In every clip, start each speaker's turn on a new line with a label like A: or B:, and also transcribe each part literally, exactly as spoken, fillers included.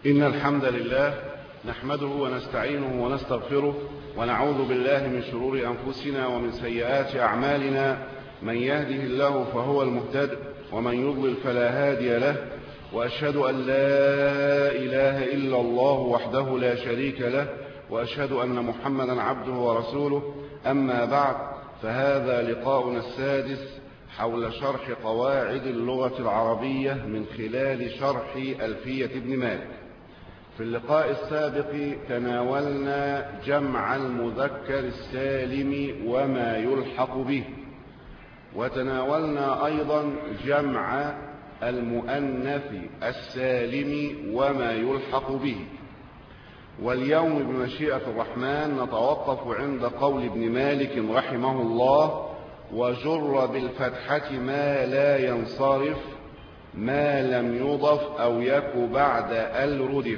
A: إن الحمد لله نحمده ونستعينه ونستغفره ونعوذ بالله من شرور أنفسنا ومن سيئات أعمالنا. من يهده الله فهو المهتد ومن يضلل فلا هادي له، وأشهد أن لا إله إلا الله وحده لا شريك له، وأشهد أن محمدا عبده ورسوله. أما بعد، فهذا لقاؤنا السادس حول شرح قواعد اللغة العربية من خلال شرح ألفية ابن مالك. في اللقاء السابق تناولنا جمع المذكر السالم وما يلحق به، وتناولنا أيضا جمع المؤنث السالم وما يلحق به. واليوم بمشيئة الرحمن نتوقف عند قول ابن مالك رحمه الله: وجر بالفتحة ما لا ينصرف ما لم يضف أو يك بعد ال ردف.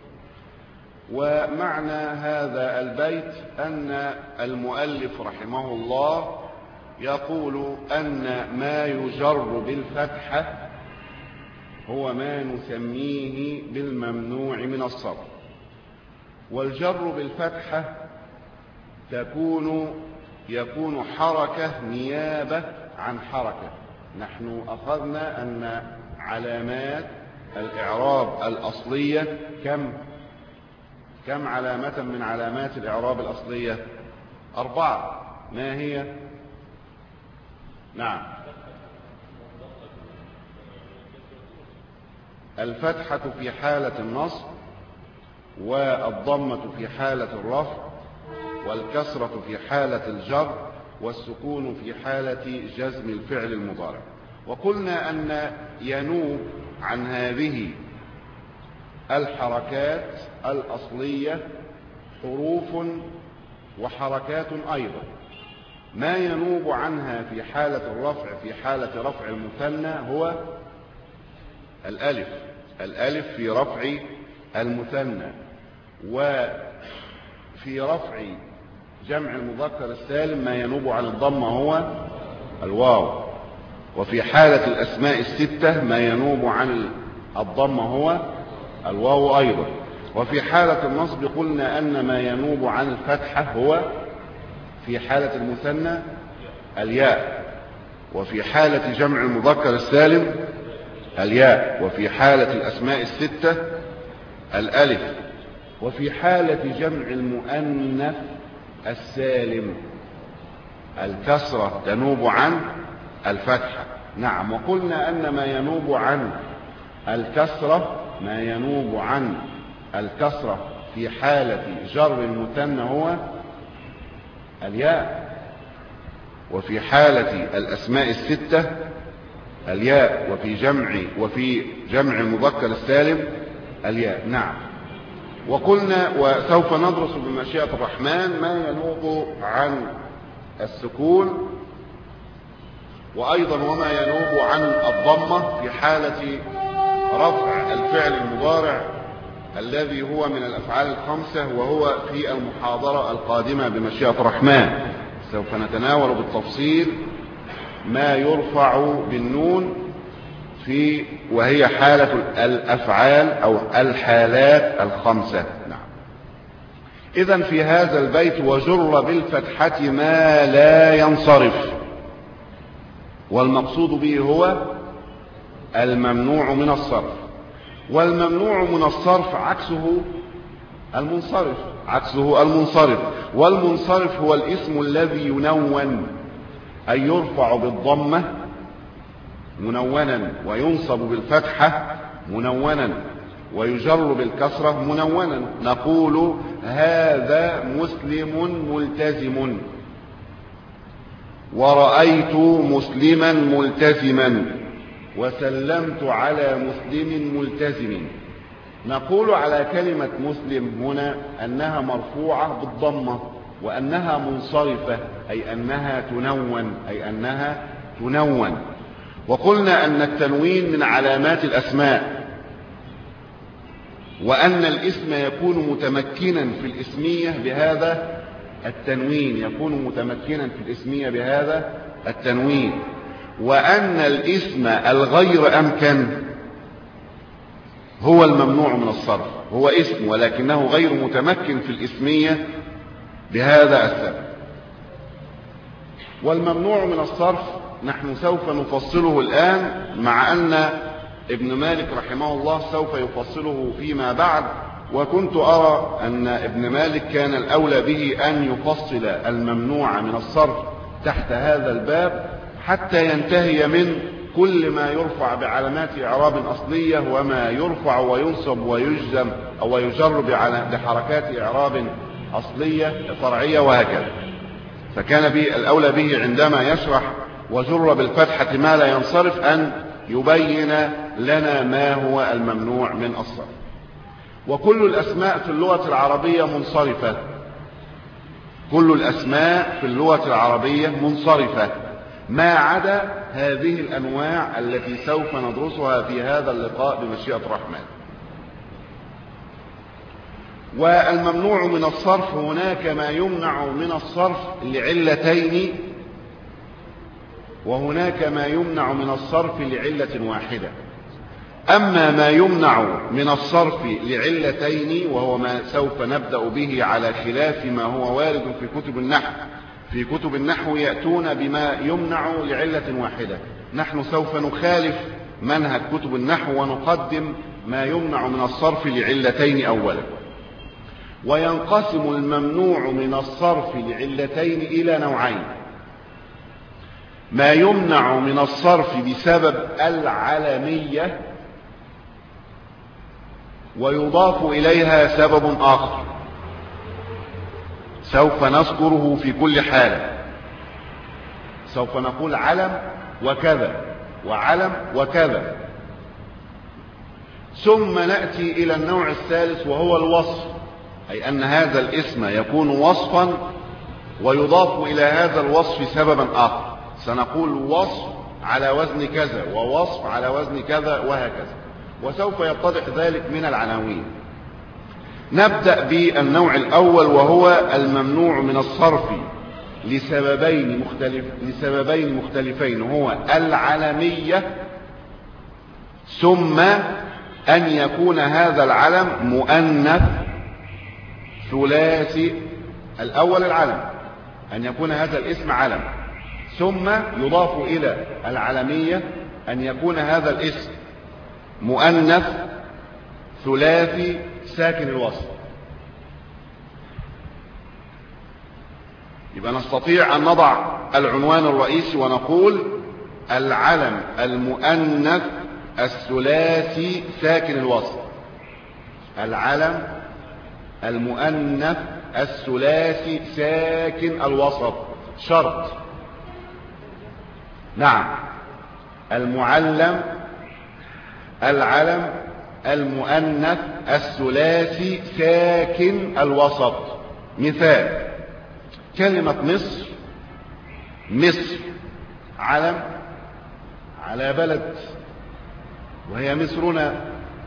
A: ومعنى هذا البيت أن المؤلف رحمه الله يقول أن ما يجر بالفتحة هو ما نسميه بالممنوع من الصرف. والجر بالفتحة تكون يكون حركة نيابة عن حركة. نحن أخذنا أن علامات الإعراب الأصلية كم كم علامة من علامات الإعراب الأصلية؟ أربعة. ما هي؟ نعم، الفتحة في حالة النصب، والضمة في حالة الرفع، والكسرة في حالة الجر، والسكون في حالة جزم الفعل المضارع. وقلنا أن ينوب عن هذه الحركات الأصلية حروف وحركات أيضا. ما ينوب عنها في حالة الرفع في حالة رفع المثنى هو الألف الألف في رفع المثنى، وفي رفع جمع المذكر السالم ما ينوب عن الضمة هو الواو، وفي حالة الأسماء الستة ما ينوب عن الضمة هو الواو أيضا. وفي حالة النصب قلنا أن ما ينوب عن الفتحة هو في حالة المثنى الياء، وفي حالة جمع المذكر السالم الياء، وفي حالة الأسماء الستة الألف، وفي حالة جمع المؤنث السالم الكسرة تنوب عن الفتحة. نعم، وقلنا أن ما ينوب عن الكسرة ما ينوب عن الكسرة في حالة جر المثنى هو الياء، وفي حالة الأسماء الستة الياء، وفي جمع وفي جمع المذكر السالم الياء. نعم، وقلنا وسوف ندرس بمشيئة الرحمن ما ينوب عن السكون، وأيضا وما ينوب عن الضمة في حالة رفع الفعل المضارع الذي هو من الأفعال الخمسة، وهو في المحاضرة القادمة بمشيئة الرحمن. سوف نتناول بالتفصيل ما يرفع بالنون في وهي حالة الأفعال أو الحالات الخمسة. نعم. إذن في هذا البيت وجر بالفتحة ما لا ينصرف، والمقصود به هو الممنوع من الصرف. والممنوع من الصرف عكسه المنصرف عكسه المنصرف والمنصرف هو الاسم الذي ينون، أي يرفع بالضمة منونا، وينصب بالفتحة منونا، ويجر بالكسرة منونا. نقول هذا مسلم ملتزم، ورأيت مسلما ملتزما، وسلمت على مسلم ملتزم. نقول على كلمة مسلم هنا أنها مرفوعة بالضمة، وأنها منصرفة أي أنها تنون أي أنها تنون. وقلنا أن التنوين من علامات الأسماء، وأن الاسم يكون متمكنا في الاسمية بهذا التنوين يكون متمكنا في الاسمية بهذا التنوين وأن الاسم الغير أمكن هو الممنوع من الصرف، هو اسم ولكنه غير متمكن في الاسمية بهذا السبب. والممنوع من الصرف نحن سوف نفصله الآن، مع أن ابن مالك رحمه الله سوف يفصله فيما بعد، وكنت أرى أن ابن مالك كان الأولى به أن يفصل الممنوع من الصرف تحت هذا الباب حتى ينتهي من كل ما يرفع بعلامات إعراب أصلية وما يرفع وينصب ويجزم أو يجر بحركات إعراب أصلية فرعية وهكذا. فكان به الأولى به عندما يشرح وجر بالفتحة ما لا ينصرف أن يبين لنا ما هو الممنوع من الصرف. وكل الأسماء في اللغة العربية منصرفة، كل الأسماء في اللغة العربية منصرفة ما عدا هذه الأنواع التي سوف ندرسها في هذا اللقاء بمشيئة الرحمن. والممنوع من الصرف هناك ما يمنع من الصرف لعلتين، وهناك ما يمنع من الصرف لعلة واحدة. أما ما يمنع من الصرف لعلتين وهو ما سوف نبدأ به على خلاف ما هو وارد في كتب النحو، في كتب النحو يأتون بما يمنع لعلة واحدة، نحن سوف نخالف منهج كتب النحو ونقدم ما يمنع من الصرف لعلتين أولا. وينقسم الممنوع من الصرف لعلتين إلى نوعين: ما يمنع من الصرف بسبب العلمية ويضاف إليها سبب آخر سوف نذكره في كل حالة. سوف نقول علم وكذا وعلم وكذا، ثم نأتي إلى النوع الثالث وهو الوصف، أي أن هذا الاسم يكون وصفا ويضاف إلى هذا الوصف سببا آخر. سنقول وصف على وزن كذا ووصف على وزن كذا وهكذا، وسوف يتضح ذلك من العناوين. نبدأ بالنوع الأول وهو الممنوع من الصرف لسببين مختلف لسببين مختلفين، هو العلمية ثم أن يكون هذا العلم مؤنث ثلاثي. الأول العلم، أن يكون هذا الاسم علم، ثم يضاف إلى العلمية أن يكون هذا الاسم مؤنث ثلاثي ساكن الوصل. يبقى نستطيع أن نضع العنوان الرئيسي ونقول العلم المؤنث الثلاثي ساكن الوصل، العلم المؤنث الثلاثي ساكن الوسط. شرط، نعم، المعلم العلم المؤنث الثلاثي ساكن الوسط. مثال: كلمة مصر، مصر علم على بلد وهي مصرنا،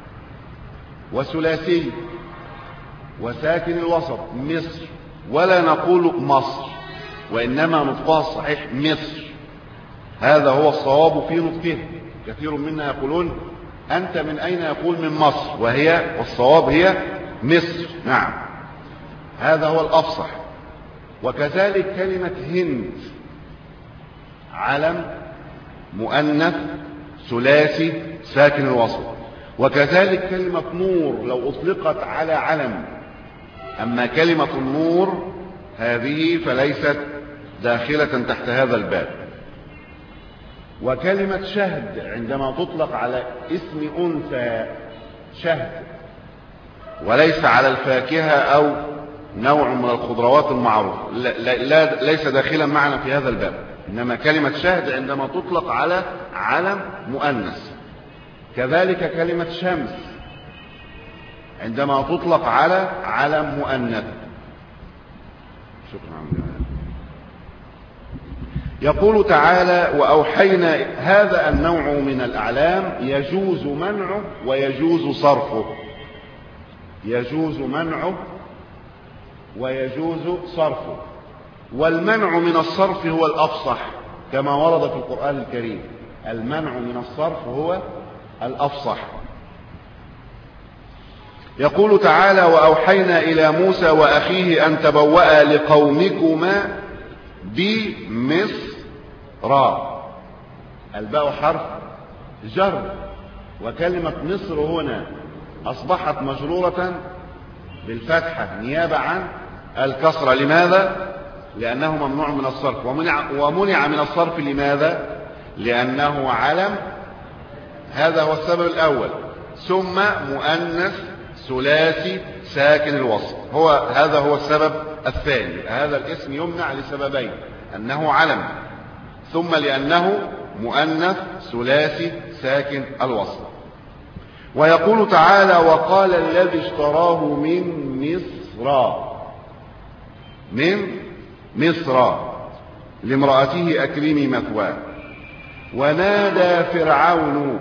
A: وثلاثي وساكن الوسط مصر، ولا نقول مصر وإنما نطقها الصحيح مصر، هذا هو الصواب في نطقه. كثير منا يقولون أنت من أين؟ يقول من مصر، وهي والصواب هي مصر. نعم، هذا هو الأفصح. وكذلك كلمة هند علم مؤنث ثلاثي ساكن الوسط. وكذلك كلمة نور لو أطلقت على علم، أما كلمة النور هذه فليست داخلة تحت هذا الباب. وكلمة شهد عندما تطلق على اسم أنثى شهد وليس على الفاكهة أو نوع من الخضروات المعروفة، لا لا ليس داخلا معنا في هذا الباب. إنما كلمة شهد عندما تطلق على علم مؤنث. كذلك كلمة شمس عندما تطلق على علم مؤنث. شكرا. يقول تعالى: وأوحينا. هذا النوع من الأعلام يجوز منعه ويجوز صرفه، يجوز منعه ويجوز صرفه. والمنع من الصرف هو الأفصح كما ورد في القرآن الكريم، المنع من الصرف هو الأفصح. يقول تعالى وأوحينا إلى موسى وأخيه أن تبوأ لقومكما بمصر. الباء حرف جر، وكلمة مصر هنا أصبحت مجرورة بالفتحة نيابة عن الكسرة. لماذا؟ لأنه ممنوع من الصرف، ومنع, ومنع من الصرف لماذا؟ لأنه علم، هذا هو السبب الأول، ثم مؤنث ثلاثي ساكن الوسط، هو هذا هو السبب الثاني. هذا الاسم يمنع لسببين: أنه علم، ثم لأنه مؤنث ثلاثي ساكن الوسط. ويقول تعالى وقال الذي اشتراه من مصر من مصر لامرأته أكرمي مثواه. ونادى فرعون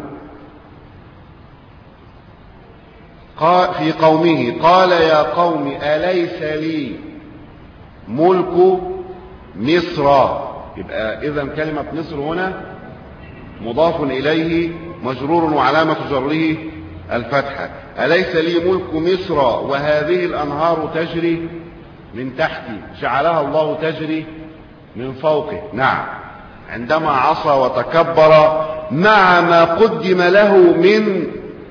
A: في قومه قال يا قوم أليس لي ملك مصر. يبقى إذن كلمة مصر هنا مضاف إليه مجرور وعلامة جره الفتحة. أليس لي ملك مصر وهذه الأنهار تجري من تحتي، جعلها الله تجري من فوقه. نعم، عندما عصى وتكبر مع ما قدم له من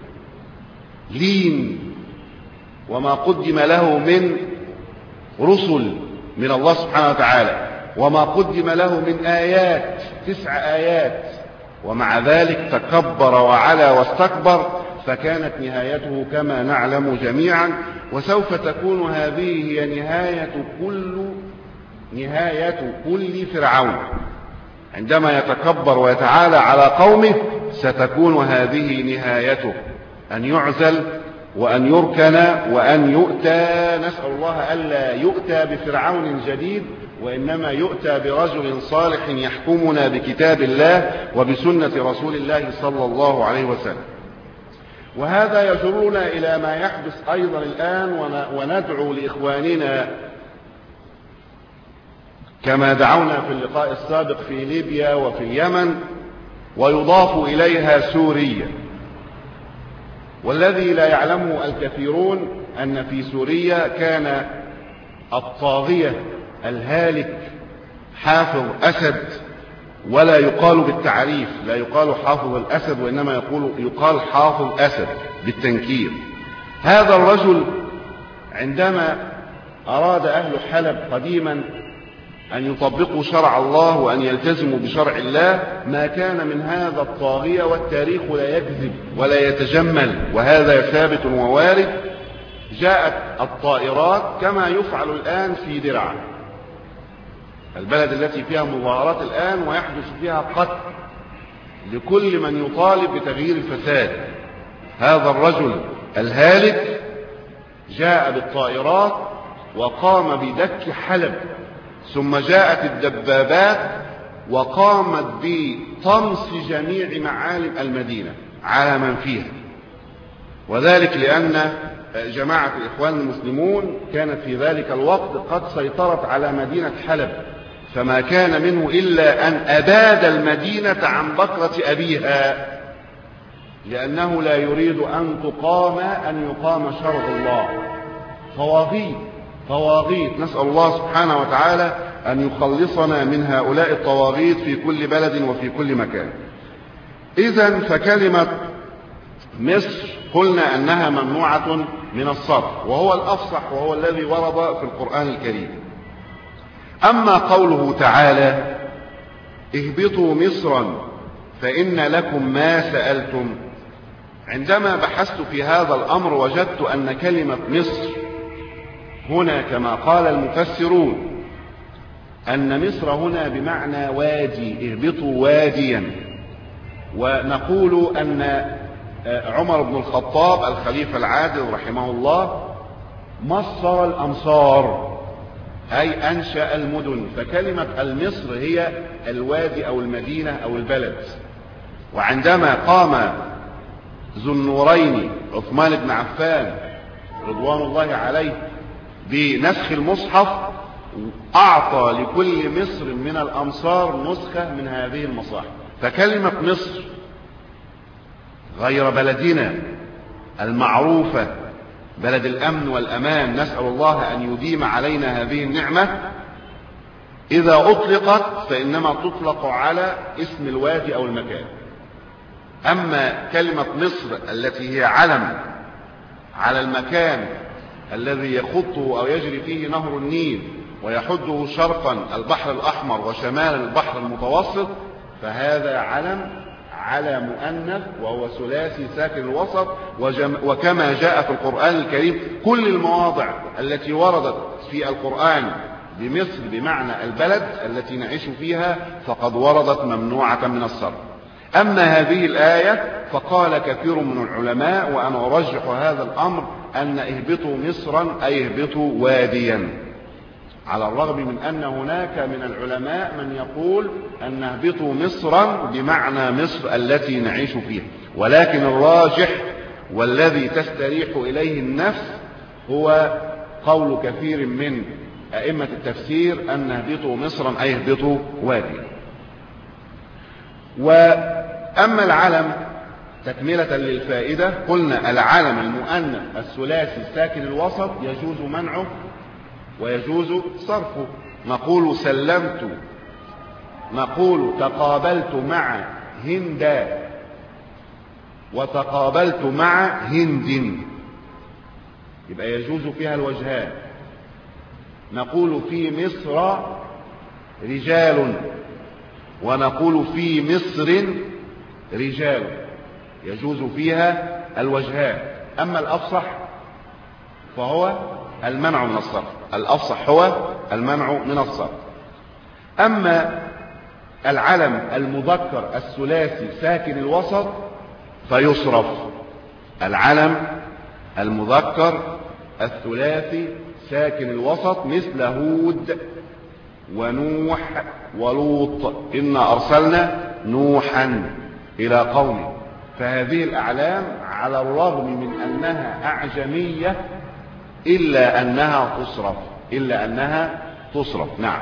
A: لين وما قدم له من رسل من الله سبحانه وتعالى، وما قدم له من آيات، تسع آيات، ومع ذلك تكبر وعلى واستكبر، فكانت نهايته كما نعلم جميعا. وسوف تكون هذه هي نهاية كل نهاية كل فرعون عندما يتكبر ويتعالى على قومه، ستكون هذه نهايته، أن يعزل وأن يركن وأن يؤتى. نسأل الله ألا يؤتى بفرعون جديد، وإنما يؤتى برجل صالح يحكمنا بكتاب الله وبسنة رسول الله صلى الله عليه وسلم. وهذا يجرنا إلى ما يحدث أيضا الآن، وندعو لإخواننا كما دعونا في اللقاء السابق في ليبيا وفي اليمن، ويضاف إليها سوريا. والذي لا يعلمه الكثيرون أن في سوريا كان الطاغية الهالك حافظ أسد، ولا يقال بالتعريف، لا يقال حافظ الأسد، وإنما يقول يقال حافظ أسد بالتنكير. هذا الرجل عندما أراد أهل حلب قديما أن يطبقوا شرع الله وأن يلتزموا بشرع الله، ما كان من هذا الطاغية، والتاريخ لا يكذب ولا يتجمل، وهذا ثابت ووارد. جاءت الطائرات كما يفعل الآن في درعا، البلد التي فيها مظاهرات الآن ويحدث فيها قتل لكل من يطالب بتغيير الفساد. هذا الرجل الهالك جاء بالطائرات وقام بدك حلب، ثم جاءت الدبابات وقامت بطمس جميع معالم المدينة على من فيها. وذلك لأن جماعة الإخوان المسلمون كانت في ذلك الوقت قد سيطرت على مدينة حلب، فما كان منه إلا أن أباد المدينة عن بكرة أبيها، لأنه لا يريد أن تقام أن يقام شرع الله. طواغيت طواغيت نسأل الله سبحانه وتعالى أن يخلصنا من هؤلاء الطواغيت في كل بلد وفي كل مكان. إذن فكلمة مصر قلنا أنها ممنوعة من الصرف، وهو الأفصح وهو الذي ورد في القرآن الكريم. أما قوله تعالى اهبطوا مصرا فإن لكم ما سألتم، عندما بحثت في هذا الأمر وجدت أن كلمة مصر هنا كما قال المفسرون أن مصر هنا بمعنى وادي، اهبطوا واديا. ونقول أن عمر بن الخطاب الخليفة العادل رحمه الله مصر الأمصار، أي أنشأ المدن، فكلمة المصر هي الوادي أو المدينة أو البلد. وعندما قام ذو النورين عثمان بن عفان رضوان الله عليه بنسخ المصحف، أعطى لكل مصر من الأمصار نسخة من هذه المصاحف. فكلمة مصر غير بلدنا المعروفة بلد الأمن والأمان، نسأل الله أن يديم علينا هذه النعمة، إذا أطلقت فإنما تطلق على اسم الوادي أو المكان. أما كلمة مصر التي هي علم على المكان الذي يخطه أو يجري فيه نهر النيل ويحده شرقا البحر الأحمر وشمالا البحر المتوسط، فهذا علم على مؤنث وهو ثلاثي ساكن الوسط. وكما جاء في القرآن الكريم كل المواضع التي وردت في القرآن بمصر بمعنى البلد التي نعيش فيها فقد وردت ممنوعة من الصرف. أما هذه الآية فقال كثير من العلماء، وأنا أرجح هذا الأمر، أن اهبطوا مصرا أي اهبطوا واديا، على الرغم من أن هناك من العلماء من يقول أن اهبطوا مصرا بمعنى مصر التي نعيش فيها، ولكن الراجح والذي تستريح إليه النفس هو قول كثير من أئمة التفسير أن اهبطوا مصرا أي اهبطوا واديا. وأما العلم تكملة للفائدة، قلنا العلم المؤنث الثلاثي الساكن الوسط يجوز منعه ويجوز صرفه. نقول سلمت، نقول تقابلت مع هند وتقابلت مع هند، يبقى يجوز فيها الوجهان. نقول في مصر رجال ونقول في مصر رجال، يجوز فيها الوجهان. أما الأفصح فهو المنع من الصرف، الأفصح هو المنع من الصرف. أما العلم المذكر الثلاثي ساكن الوسط فيصرف. العلم المذكر الثلاثي ساكن الوسط مثل هود ونوح ولوط، إنا أرسلنا نوحا إلى قومه، فهذه الأعلام على الرغم من أنها أعجمية إلا أنها تصرف، إلا أنها تصرف. نعم.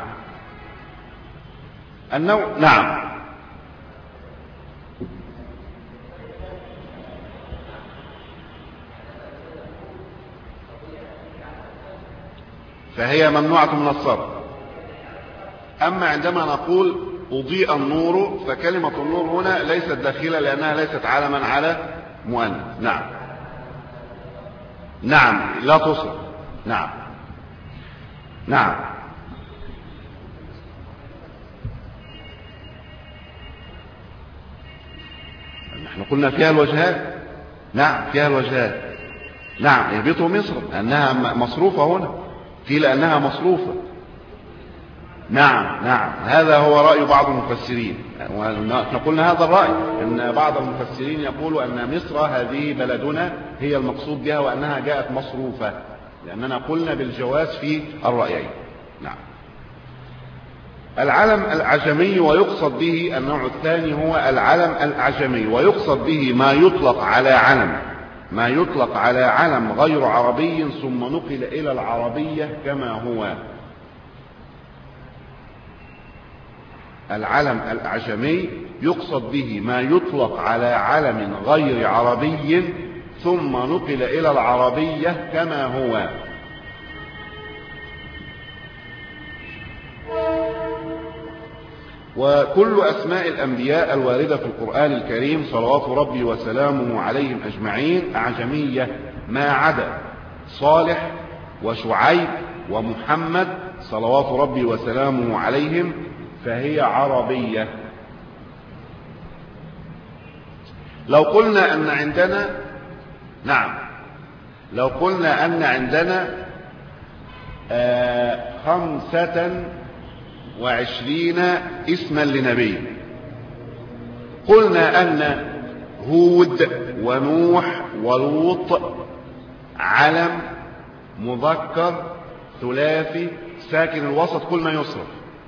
A: النوع نعم فهي ممنوعة من الصرف. أما عندما نقول أضيء النور فكلمة النور هنا ليست داخلة لأنها ليست علما على مؤنث. نعم نعم لا تصرف. نعم نعم نحن قلنا فيها الوجهات. نعم فيها الوجهات. نعم يهبطوا مصر لأنها مصروفة هنا، في لأنها مصروفة. نعم نعم هذا هو رأي بعض المفسرين، ونحن قلنا هذا الرأي، أن بعض المفسرين يقول أن مصر هذه بلدنا هي المقصود بها وأنها جاءت مصروفة، لأننا قلنا بالجواز في الرأيين. نعم. العلم الأعجمي ويقصد به النوع الثاني هو العلم الأعجمي، ويقصد به ما يطلق على علم ما يطلق على علم غير عربي ثم نقل إلى العربية كما هو. العلم الأعجمي يقصد به ما يطلق على علم غير عربي ثم نقل إلى العربية كما هو. وكل أسماء الأنبياء الواردة في القرآن الكريم صلوات ربي وسلامه عليهم أجمعين أعجمية ما عدا صالح وشعيب ومحمد صلوات ربي وسلامه عليهم فهي عربية. لو قلنا أن عندنا نعم لو قلنا أن عندنا آه خمسة وعشرين اسما لنبي، قلنا أن هود ونوح ولوط علم مذكر ثلاثي ساكن الوسط كل ما يصرف،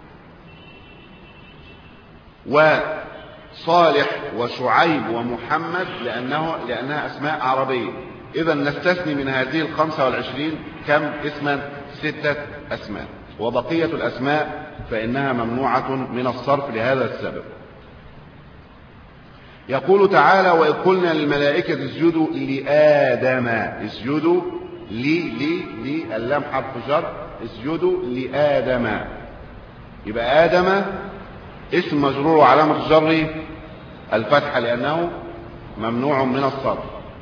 A: وصالح وشعيب ومحمد لأنه لأنها أسماء عربية. إذا نستثني من هذه الخمسة والعشرين كم اسما؟ ستة أسماء، وبقية الأسماء فإنها ممنوعة من الصرف لهذا السبب. يقول تعالى: وإذ قلنا للملائكة اسجدوا لآدم اسجدوا لي لي لي اللام حرف جر، اسجدوا لآدم. يبقى آدم اسم مجرور وعلامة جره الفتحة لأنه ممنوع من الصرف.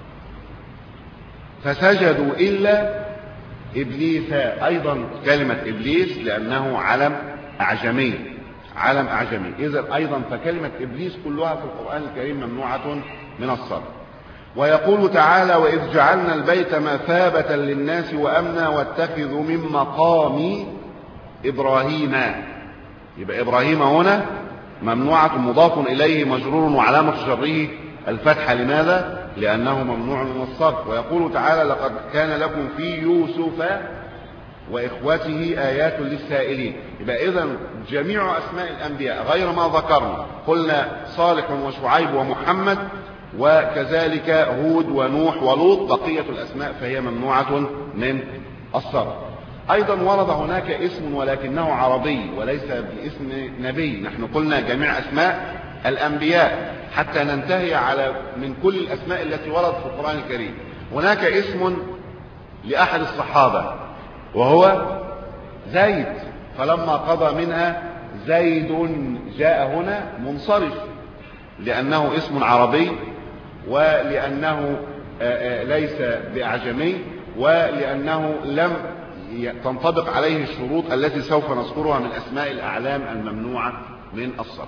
A: فسجدوا إلا إبليس، أيضا كلمة إبليس لأنه علم أعجمي، علم أعجمي. إذا أيضا فكلمة إبليس كلها في القرآن الكريم ممنوعة من الصرف. ويقول تعالى: وإذ جعلنا البيت مثابة للناس وأمنا واتخذوا من مقام إبراهيم. يبقى إبراهيم هنا ممنوعة، مضاف إليه مجرور وعلامة جره الفتحة. لماذا؟ لأنه ممنوع من الصرف. ويقول تعالى: لقد كان لكم في يوسف وإخوته آيات للسائلين. يبقى إذن جميع أسماء الأنبياء غير ما ذكرنا، قلنا صالح وشعيب ومحمد، وكذلك هود ونوح ولوط، بقية الأسماء فهي ممنوعة من الصرف. أيضا ورد هناك اسم ولكنه عربي وليس باسم نبي. نحن قلنا جميع أسماء الأنبياء حتى ننتهي على من كل الأسماء التي وردت في القرآن الكريم. هناك اسم لأحد الصحابة وهو زيد، فلما قضى منها زيد جاء هنا منصرف لأنه اسم عربي، ولأنه ليس بأعجمي، ولأنه لم تنطبق عليه الشروط التي سوف نذكرها من أسماء الأعلام الممنوعة من الصرف.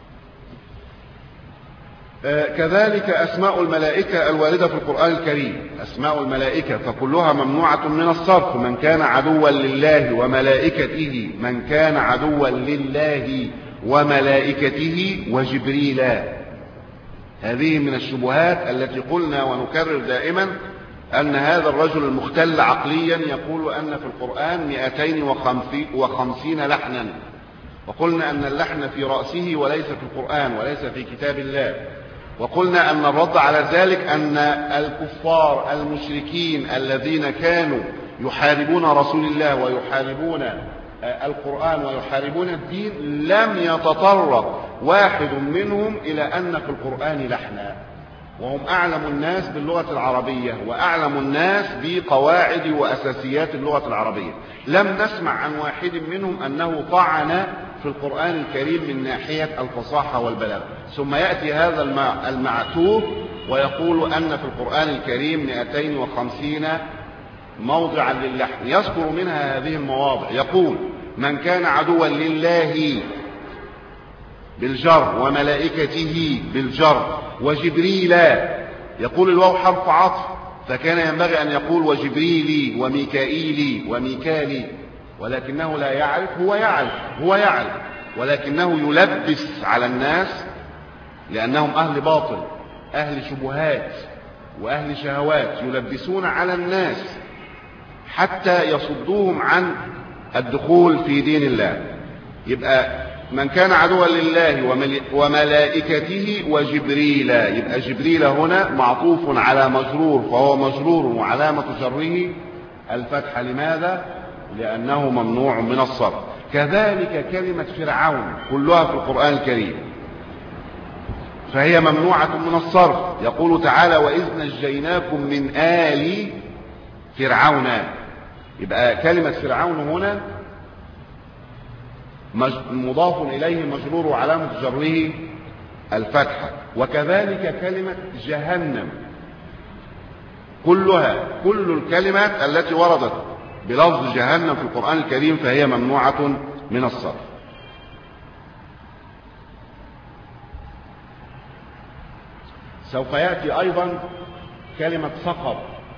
A: كذلك أسماء الملائكة الواردة في القرآن الكريم، أسماء الملائكة فكلها ممنوعة من الصرف. من كان عدوا لله وملائكته، من كان عدوا لله وملائكته وجبريل. هذه من الشبهات التي قلنا ونكرر دائما أن هذا الرجل المختل عقليا يقول أن في القرآن مئتين وخمسين لحنا، وقلنا أن اللحن في رأسه وليس في القرآن وليس في كتاب الله. وقلنا أن الرد على ذلك أن الكفار المشركين الذين كانوا يحاربون رسول الله ويحاربون القرآن ويحاربون الدين لم يتطرق واحد منهم إلى أن في القرآن لحنا، وهم أعلم الناس باللغة العربية وأعلم الناس بقواعد وأساسيات اللغة العربية. لم نسمع عن واحد منهم أنه طعن في القرآن الكريم من ناحية الفصاحة والبلاغة. ثم يأتي هذا المعتوه ويقول أن في القرآن الكريم مئتين وخمسين موضعا للحن، يذكر منها هذه المواضع. يقول: من كان عدوا لله بالجر وملائكته بالجر وجبريل. يقول الواو حرف عطف، فكان ينبغي أن يقول وجبريلي وميكائيلي وميكالي، ولكنه لا يعرف. هو يعرف هو يعرف ولكنه يلبس على الناس لأنهم أهل باطل، أهل شبهات وأهل شهوات، يلبسون على الناس حتى يصدوهم عن الدخول في دين الله. يبقى من كان عدوا لله وملائكته وجبريل، يبقى جبريل هنا معطوف على مجرور، فهو مجرور وعلامة جره الفتحة. لماذا؟ لأنه ممنوع من الصرف. كذلك كلمة فرعون كلها في القرآن الكريم فهي ممنوعة من الصرف. يقول تعالى: وإذ نجيناكم من آل فرعون. يبقى كلمة فرعون هنا مضاف إليه مجرور وعلامة جره الفتحة. وكذلك كلمة جهنم كلها، كل الكلمات التي وردت بلفظ جهنم في القرآن الكريم فهي ممنوعة من الصرف. سوف يأتي أيضا كلمة سقر،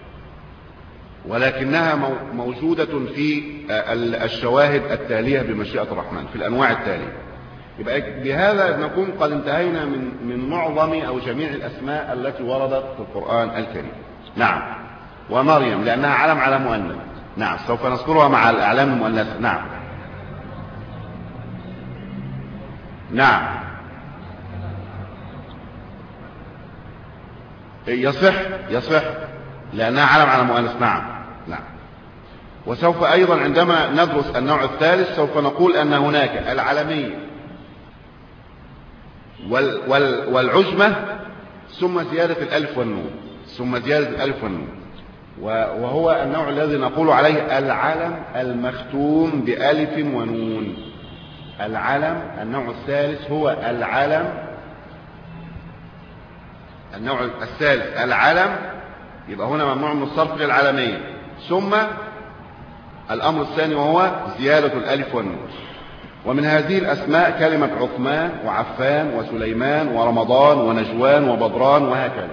A: ولكنها موجودة في الشواهد التالية بمشيئة الرحمن في الأنواع التالية. يبقى بهذا نكون قد انتهينا من من معظم أو جميع الأسماء التي وردت في القرآن الكريم. نعم. ومريم لأنها علم على مؤنث. نعم، سوف نذكرها مع الأعلام المؤنثة. نعم نعم يصح يصح لأنها علم على مؤنث. نعم نعم. وسوف أيضا عندما ندرس النوع الثالث سوف نقول أن هناك العلمية وال وال والعجمة ثم زيادة الألف والنون ثم زيادة الألف والنون. وهو النوع الذي نقول عليه العلم المختوم بألف ونون. العلم النوع الثالث هو العلم، النوع الثالث العلم، يبقى هنا ممنوع من الصرف للعلمية. ثم الأمر الثاني وهو زيادة الألف والنون. ومن هذه الأسماء كلمة عثمان وعفان وسليمان ورمضان ونجوان وبدران وهكذا.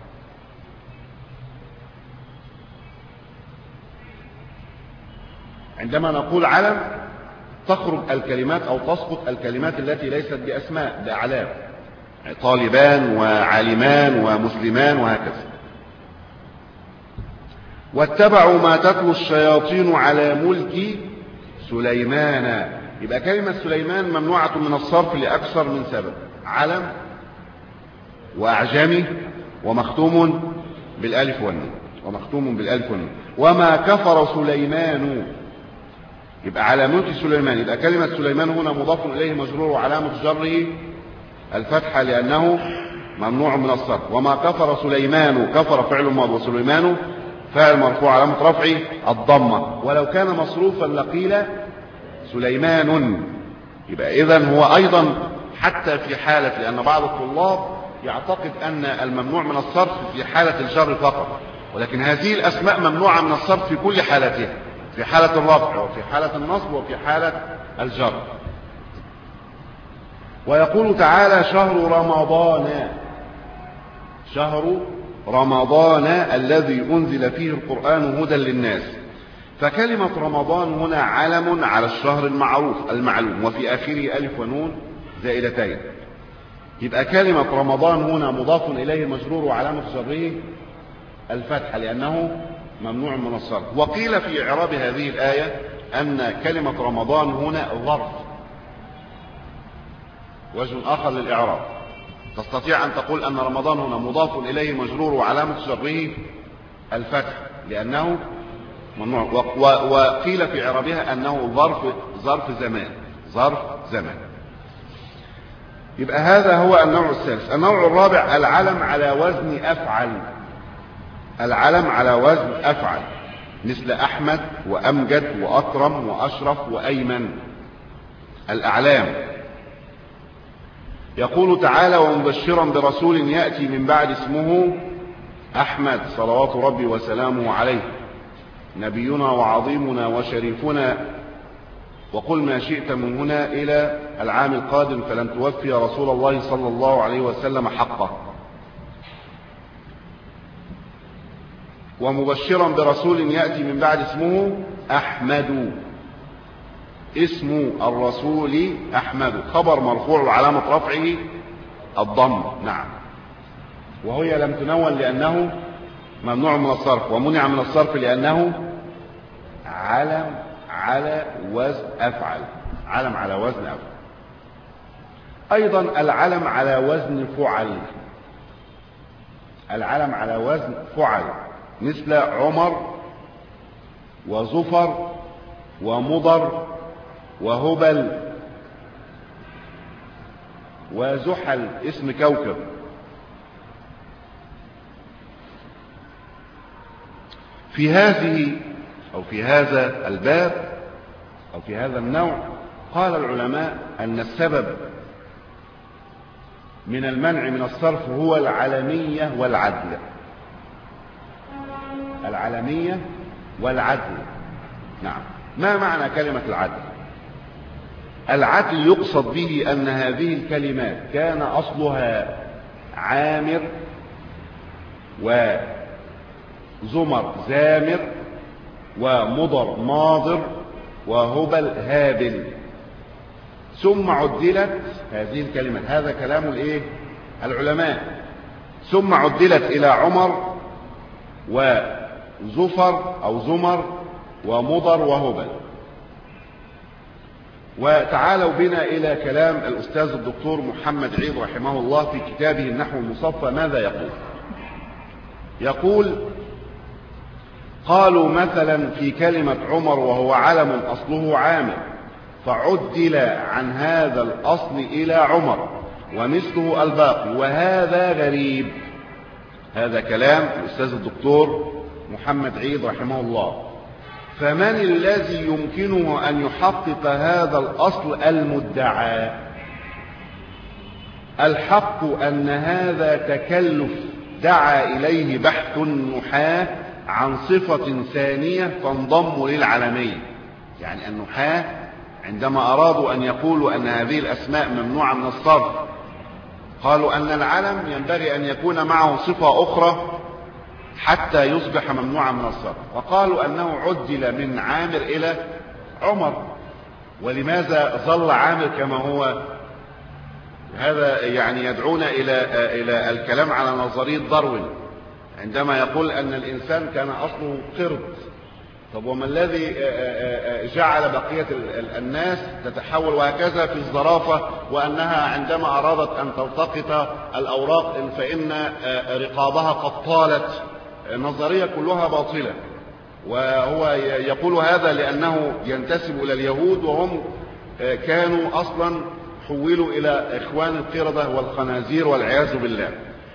A: عندما نقول علم تخرج الكلمات أو تسقط الكلمات التي ليست بأسماء، بأعلام، طالبان وعالمان ومسلمان وهكذا. واتبعوا ما تتلو الشياطين على ملك سليمان. يبقى كلمة سليمان ممنوعة من الصرف لأكثر من سبب: علم وأعجمي ومختوم بالألف والنون، ومختوم بالألف والنون. وما كفر سليمان، يبقى على ملك سليمان. يبقى كلمة سليمان هنا مضاف إليه مجرور وعلامة جره الفتحة لأنه ممنوع من الصرف. وما كفر سليمان، كفر فعل ماضي، وسليمان فاعل مرفوع علامة رفعه الضمة. ولو كان مصروفا لقيل سليمان. يبقى إذن هو أيضا حتى في حالة، لأن بعض الطلاب يعتقد أن الممنوع من الصرف في حالة الجر فقط، ولكن هذه الأسماء ممنوعة من الصرف في كل حالاتها، في حالة الرفع وفي حالة النصب وفي حالة الجر. ويقول تعالى: شهر رمضان، شهر رمضان الذي أنزل فيه القرآن هدى للناس. فكلمة رمضان هنا علم على الشهر المعروف المعلوم، وفي آخره ألف ونون زائدتين. يبقى كلمة رمضان هنا مضاف إليه مجرور وعلامة جره الفتحة لأنه ممنوع من الصرف. وقيل في إعراب هذه الآية أن كلمة رمضان هنا ظرف، وجه آخر للإعراب. تستطيع أن تقول أن رمضان هنا مضاف إليه مجرور وعلامة جره الفتح لأنه ممنوع. وقيل في إعرابها أنه ظرف ظرف زمان، ظرف زمان. يبقى هذا هو النوع الثالث. النوع الرابع العلم على وزن أفعل. العلم على وزن أفعل مثل أحمد وأمجد وأكرم وأشرف وأيمن، الأعلام. يقول تعالى: ومبشرا برسول يأتي من بعد اسمه أحمد صلوات ربي وسلامه عليه، نبينا وعظيمنا وشريفنا، وقل ما شئت من هنا إلى العام القادم فلن توفي رسول الله صلى الله عليه وسلم حقه. ومبشرا برسول يأتي من بعد اسمه أحمد، اسم الرسول أحمد، خبر مرفوع وعلامة رفعه الضم. نعم. وهي لم تنون لأنه ممنوع من الصرف، ومنع من الصرف لأنه علم على وزن أفعل، علم على وزن أفعل. أيضا العلم على وزن فعل، العلم على وزن فعل مثل عمر وزفر ومضر وهبل وزحل اسم كوكب. في هذه أو في هذا الباب أو في هذا النوع قال العلماء أن السبب من المنع من الصرف هو العلمية والعدل. العلمية والعدل. نعم. ما معنى كلمة العدل؟ العدل يقصد به أن هذه الكلمات كان أصلها عامر وزمر زامر ومضر ماضر وهبل هابل، ثم عدلت هذه الكلمات، هذا كلام الايه العلماء، ثم عدلت إلى عمر وزفر أو زمر ومضر وهبل. وتعالوا بنا إلى كلام الأستاذ الدكتور محمد عيد رحمه الله في كتابه النحو المصفى. ماذا يقول؟ يقول: قالوا مثلا في كلمة عمر وهو علم أصله عامر، فعدل عن هذا الأصل إلى عمر ومثله الباقي، وهذا غريب. هذا كلام الأستاذ الدكتور محمد عيد رحمه الله. فمن الذي يمكنه أن يحقق هذا الأصل المدعى؟ الحق أن هذا تكلف دعا إليه بحث النحاة عن صفة ثانية تنضم للعلمية. يعني النحاة عندما أرادوا أن يقولوا أن هذه الأسماء ممنوعة من الصرف قالوا أن العلم ينبغي أن يكون معه صفة أخرى حتى يصبح ممنوعا من الصرف، وقالوا أنه عدل من عامر إلى عمر. ولماذا ظل عامر كما هو؟ هذا يعني يدعونا إلى إلى الكلام على نظرية داروين عندما يقول أن الإنسان كان أصله قرد. طب وما الذي جعل بقية الناس تتحول وهكذا في الزرافة، وأنها عندما أرادت أن تلتقط الأوراق فإن رقابها قد طالت؟ نظرية كلها باطلة. وهو يقول هذا لأنه ينتسب إلى اليهود، وهم كانوا أصلا حولوا إلى إخوان القردة والخنازير والعياذ بالله.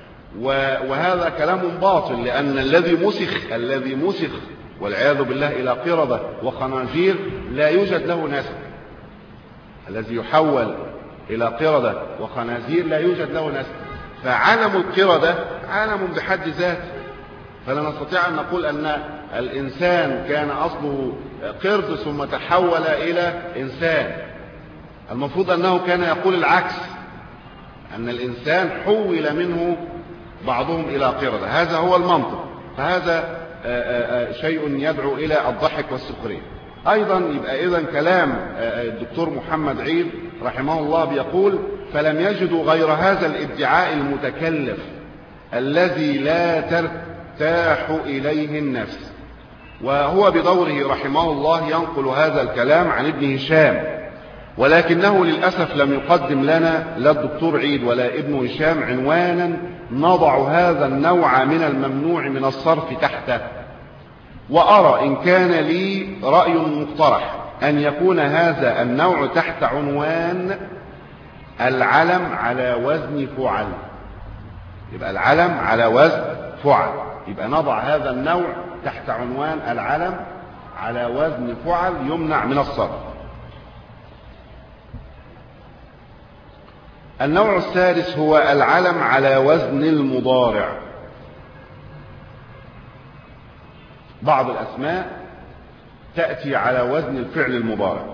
A: وهذا كلام باطل، لأن الذي مسخ الذي مسخ والعياذ بالله إلى قردة وخنازير لا يوجد له نسب. الذي يحول إلى قردة وخنازير لا يوجد له نسب. فعالم القردة عالم بحد ذاته، فلا نستطيع أن نقول أن الإنسان كان أصله قرد ثم تحول إلى إنسان. المفروض أنه كان يقول العكس، أن الإنسان حول منه بعضهم إلى قردة. هذا هو المنطق. فهذا شيء يدعو إلى الضحك والسخرية. أيضا يبقى إذن كلام الدكتور محمد عيد رحمه الله بيقول: فلم يجدوا غير هذا الادعاء المتكلف الذي لا ترتاح إليه النفس. وهو بدوره رحمه الله ينقل هذا الكلام عن ابن هشام، ولكنه للأسف لم يقدم لنا لا الدكتور عيد ولا ابن هشام عنوانا نضع هذا النوع من الممنوع من الصرف تحته. وأرى إن كان لي رأي مقترح أن يكون هذا النوع تحت عنوان العلم على وزن فعل. يبقى العلم على وزن فعل، يبقى نضع هذا النوع تحت عنوان العلم على وزن فعل يمنع من الصرف. النوع الثالث هو العلم على وزن المضارع. بعض الأسماء تأتي على وزن الفعل المضارع،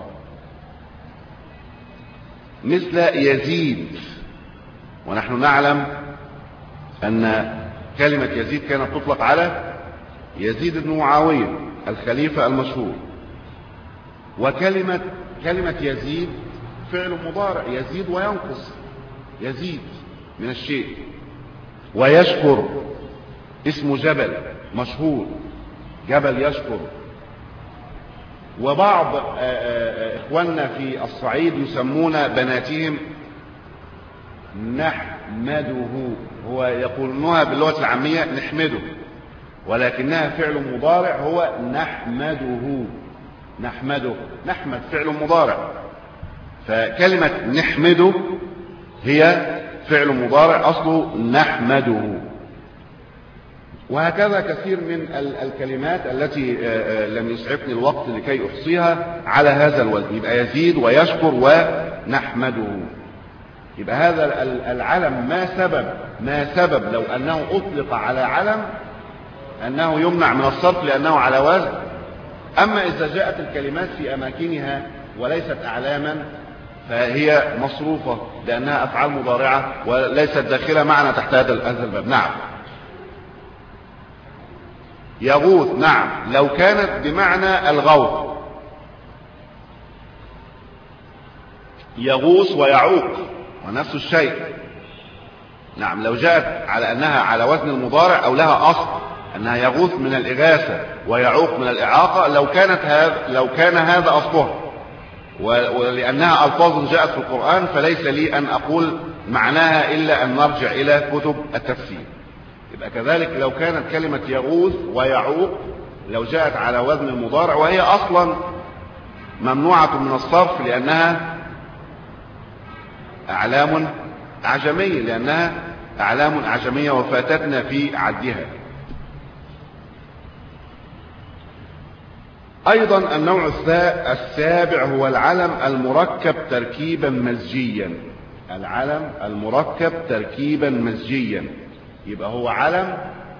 A: مثل يزيد. ونحن نعلم أن كلمة يزيد كانت تطلق على يزيد بن معاوية الخليفة المشهور. وكلمة كلمة يزيد فعل مضارع، يزيد وينقص، يزيد من الشيء. ويشكر اسم جبل مشهور، جبل يشكر. وبعض إخواننا في الصعيد يسمون بناتهم نحمده، هو يقولونها باللغة العامية نحمده، ولكنها فعل مضارع هو نحمده. نحمده، نحمد فعل مضارع. فكلمة نحمده هي فعل مضارع أصله نحمده. وهكذا كثير من الكلمات التي لم يسعفني الوقت لكي أحصيها على هذا الوزن. يبقى يزيد ويشكر ونحمده. يبقى هذا العلم ما سبب ما سبب لو أنه أطلق على علم أنه يمنع من الصرف لأنه على وزن. أما إذا جاءت الكلمات في أماكنها وليست أعلاما فهي مصروفة لأنها أفعال مضارعة وليست داخلة معنا تحت هذا الباب. نعم. يغوث، نعم، لو كانت بمعنى الغوث. يغوث ويعوق ونفس الشيء. نعم، لو جاءت على أنها على وزن المضارع أو لها أصل أنها يغوث من الإغاثة ويعوق من الإعاقة، لو كانت هذا لو كان هذا أصلها، ولأنها ألفاظ جاءت في القرآن فليس لي أن أقول معناها إلا أن نرجع إلى كتب التفسير. يبقى كذلك لو كانت كلمة يغوث ويعوق لو جاءت على وزن المضارع وهي أصلا ممنوعة من الصرف لأنها أعلام أعجمية، لأنها أعلام أعجمية وفاتتنا في عدها. أيضا النوع السابع هو العلم المركب تركيبا مزجيا. العلم المركب تركيبا مزجيا، يبقى هو علم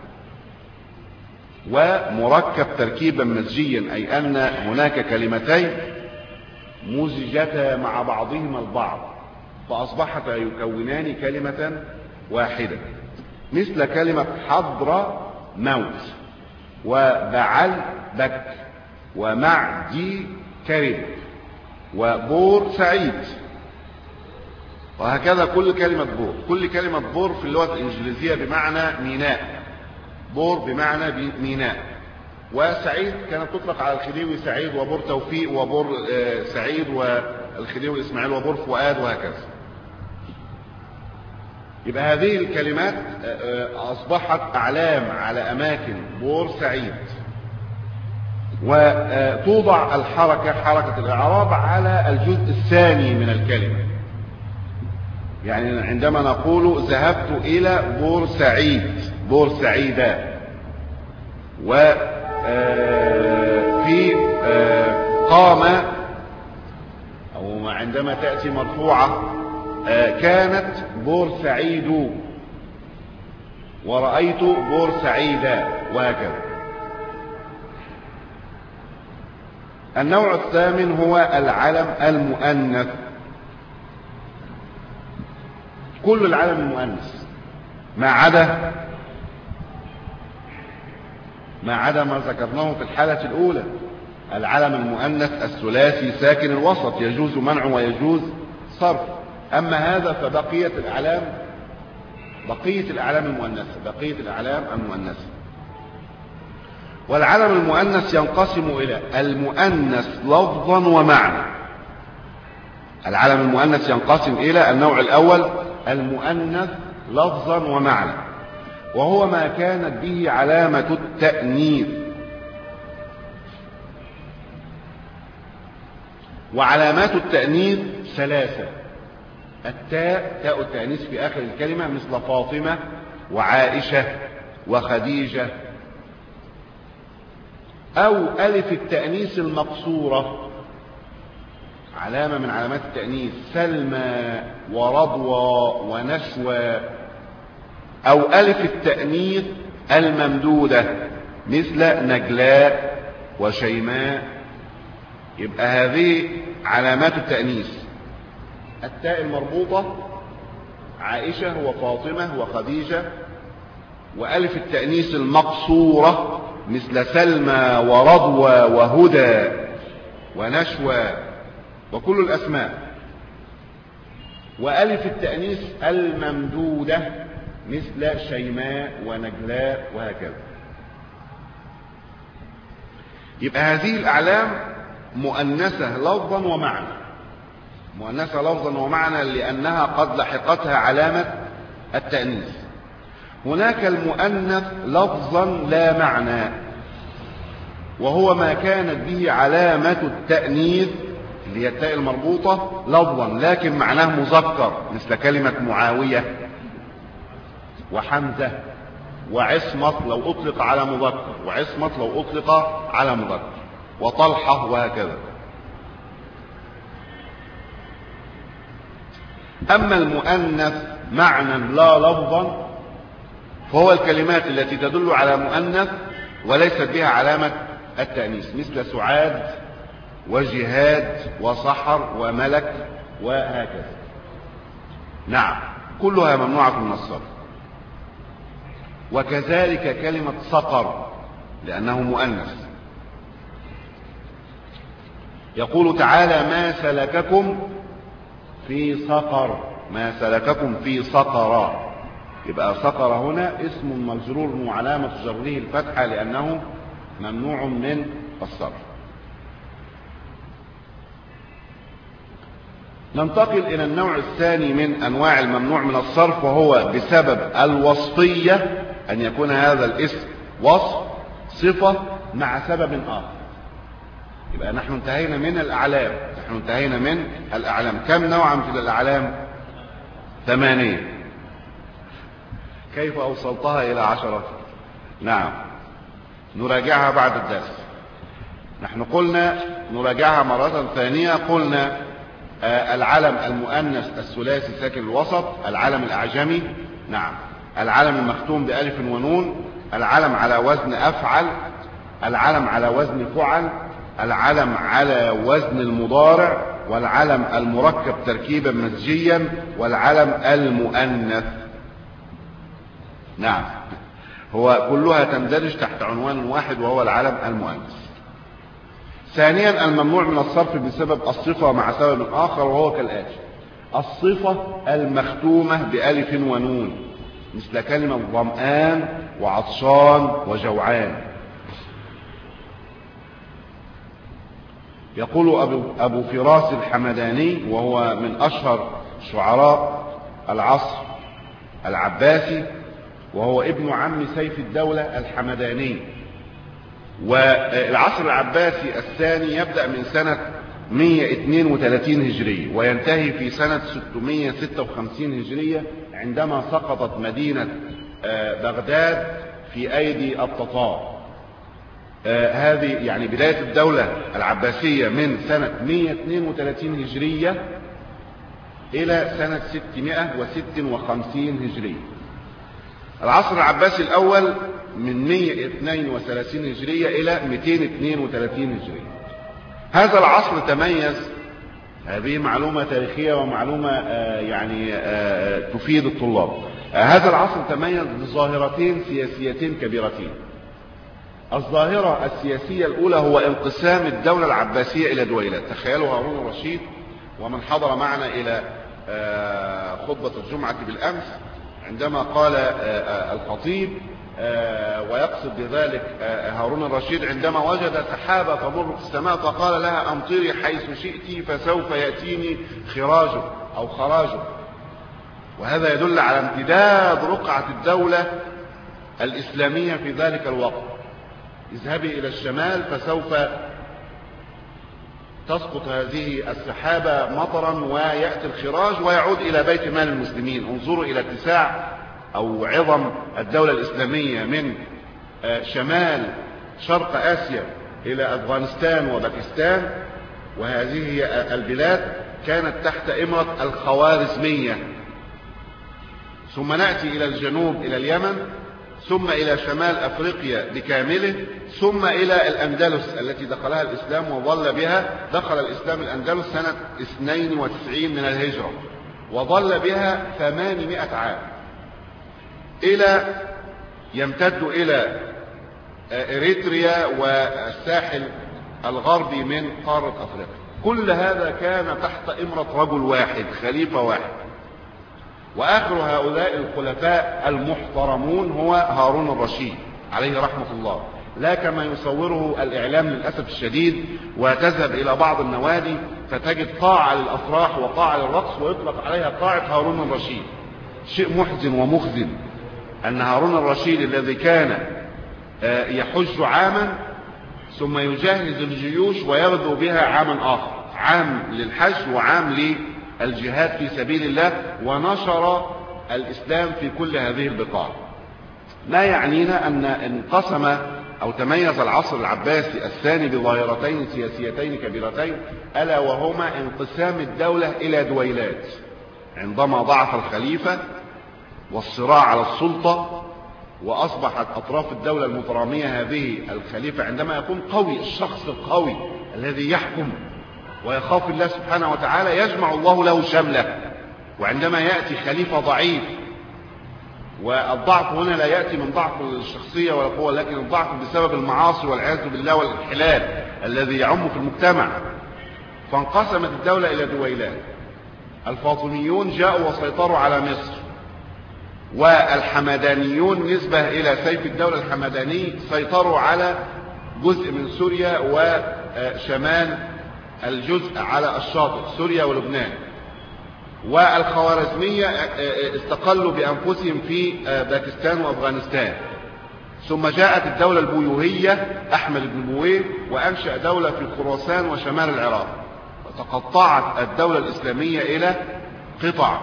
A: ومركب تركيبا مزجيا، أي أن هناك كلمتين مزجتا مع بعضهما البعض فأصبحتا يكونان كلمة واحدة، مثل كلمة حضر موت وبعل بك ومعدي كرب وبور سعيد، وهكذا كل كلمة بور. كل كلمة بور في اللغة الإنجليزية بمعنى ميناء، بور بمعنى ميناء. وسعيد كانت تطلق على الخديوي سعيد وبور توفيق وبور سعيد والخديوي إسماعيل وبور فؤاد وهكذا. يبقى هذه الكلمات أصبحت أعلام على أماكن بور سعيد، وتوضع الحركة حركة الإعراب على الجزء الثاني من الكلمة. يعني عندما نقول ذهبت إلى بورسعيد بورسعيدة، وفي قام أو عندما تأتي مرفوعة كانت بورسعيد ورأيت بورسعيدا وهكذا. النوع الثامن هو العلم المؤنث. كل العلم المؤنث ما عدا ما عدا ما ذكرناه في الحالة الأولى. العلم المؤنث الثلاثي ساكن الوسط يجوز منعه ويجوز صرف. أما هذا فبقية الأعلام بقية الأعلام المؤنثة بقية الأعلام المؤنثة. والعلم المؤنث ينقسم إلى المؤنث لفظا ومعنى. العلم المؤنث ينقسم إلى النوع الأول المؤنث لفظا ومعنى، وهو ما كانت به علامة التأنيث. وعلامات التأنيث ثلاثة: التاء تاء التأنيث في آخر الكلمة مثل فاطمة وعائشة وخديجة، أو ألف التأنيث المقصورة علامة من علامات التأنيث سلمى ورضوى ونشوى، أو ألف التأنيث الممدودة مثل نجلاء وشيماء. يبقى هذه علامات التأنيث: التاء المربوطة عائشة وفاطمة وخديجة، وألف التأنيث المقصورة مثل سلمى ورضوى وهدى ونشوى وكل الأسماء، وألف التأنيث الممدودة مثل شيماء ونجلاء وهكذا. يبقى هذه الأعلام مؤنثة لفظا ومعنى، مؤنثة لفظا ومعنى لأنها قد لحقتها علامة التأنيث. هناك المؤنث لفظا لا معنى، وهو ما كانت به علامة التأنيث اللي هي التاء المربوطة لفظا لكن معناه مذكر، مثل كلمة معاوية وحمزة وعصمت لو أطلق على مذكر، وعصمت لو أطلق على مذكر، وطلحة وهكذا. أما المؤنث معنى لا لفظا فهو الكلمات التي تدل على مؤنث وليست بها علامة التأنيث، مثل سعاد وجهاد وصحر وملك وهكذا. نعم، كلها ممنوعة من الصرف. وكذلك كلمة صقر لأنه مؤنث. يقول تعالى: ما سلككم في سقر، ما سلككم في سقر. يبقى سقر هنا اسم مجرور وعلامة جره الفتحة لأنه ممنوع من الصرف. ننتقل إلى النوع الثاني من أنواع الممنوع من الصرف، وهو بسبب الوصفية، أن يكون هذا الاسم وصف صفة مع سبب آخر. يبقى نحن انتهينا من الأعلام نحن انتهينا من الأعلام. كم نوعا في الأعلام؟ ثمانية. كيف أوصلتها إلى عشرة؟ نعم، نراجعها بعد الدرس. نحن قلنا نراجعها مرة ثانية. قلنا آه العلم المؤنث الثلاثي ساكن الوسط، العلم الأعجمي نعم، العلم المختوم بألف ونون، العلم على وزن أفعل، العلم على وزن فعل، العلم على وزن المضارع، والعلم المركب تركيبا مزجيا، والعلم المؤنث. نعم، هو كلها تندرج تحت عنوان واحد وهو العلم المؤنث. ثانيا الممنوع من الصرف بسبب الصفة مع سبب آخر، وهو كالآتي: الصفة المختومة بألف ونون، مثل كلمة ظمآن وعطشان وجوعان. يقول أبو, أبو فراس الحمداني، وهو من أشهر شعراء العصر العباسي، وهو ابن عم سيف الدولة الحمداني. والعصر العباسي الثاني يبدأ من سنة مئة واثنين وثلاثين هجرية وينتهي في سنة ستمئة وستة وخمسين هجرية، عندما سقطت مدينة بغداد في أيدي التتار. هذه يعني بداية الدولة العباسية من سنة مئة واثنين وثلاثين هجرية إلى سنة ستمئة وستة وخمسين هجرية. العصر العباسي الأول من مئة واثنين وثلاثين هجرية إلى مئتين واثنين وثلاثين هجرية. هذا العصر تميز، هذه معلومة تاريخية ومعلومة يعني تفيد الطلاب، هذا العصر تميز بظاهرتين سياسيتين كبيرتين. الظاهرة السياسية الأولى هو انقسام الدولة العباسية إلى دويلات. تخيلوا هارون الرشيد، ومن حضر معنا إلى خطبة الجمعة بالأمس عندما قال الخطيب، ويقصد بذلك هارون الرشيد، عندما وجد سحابة تمر في السماء فقال لها: أمطري حيث شئت فسوف يأتيني خراجه أو خراجه. وهذا يدل على امتداد رقعة الدولة الإسلامية في ذلك الوقت. اذهبي إلى الشمال فسوف تسقط هذه السحابة مطرا ويأتي الخراج ويعود إلى بيت مال المسلمين. انظروا إلى اتساع أو عظم الدولة الإسلامية من شمال شرق آسيا إلى أفغانستان وباكستان، وهذه هي البلاد كانت تحت إمرة الخوارزمية. ثم نأتي إلى الجنوب إلى اليمن، ثم إلى شمال أفريقيا بكامله، ثم إلى الأندلس التي دخلها الإسلام وظل بها. دخل الإسلام الأندلس سنة اثنين وتسعين من الهجرة وظل بها ثمانمائة عام، إلى يمتد إلى إريتريا والساحل الغربي من قارة أفريقيا. كل هذا كان تحت إمرة رجل واحد، خليفة واحد. وآخر هؤلاء الخلفاء المحترمون هو هارون الرشيد عليه رحمة الله، لا كما يصوره الإعلام للأسف الشديد، وتذهب إلى بعض النوادي فتجد قاعة للأفراح وقاعة للرقص ويطلق عليها قاعة هارون الرشيد. شيء محزن ومخزن أن هارون الرشيد الذي كان يحج عاما ثم يجهز الجيوش ويغزو بها عاما آخر، عام للحج وعام للجهاد في سبيل الله، ونشر الإسلام في كل هذه البقاع. لا يعنينا أن انقسم أو تميز العصر العباسي الثاني بظاهرتين سياسيتين كبيرتين، ألا وهما انقسام الدولة إلى دويلات عندما ضعف الخليفة والصراع على السلطة، وأصبحت أطراف الدولة المترامية هذه الخليفة عندما يكون قوي، الشخص القوي الذي يحكم ويخاف الله سبحانه وتعالى يجمع الله له شمله. وعندما يأتي خليفة ضعيف، والضعف هنا لا يأتي من ضعف الشخصية ولا قوة، لكن الضعف بسبب المعاصي والعياذ بالله والانحلال الذي يعم في المجتمع، فانقسمت الدولة إلى دويلات. الفاطميون جاءوا وسيطروا على مصر، والحمدانيون نسبة إلى سيف الدولة الحمداني سيطروا على جزء من سوريا وشمال الجزء على الشاطئ سوريا ولبنان. والخوارزمية استقلوا بأنفسهم في باكستان وأفغانستان. ثم جاءت الدولة البويهية أحمد بن بويه وأنشأ دولة في خراسان وشمال العراق، وتقطعت الدولة الإسلامية إلى قطع،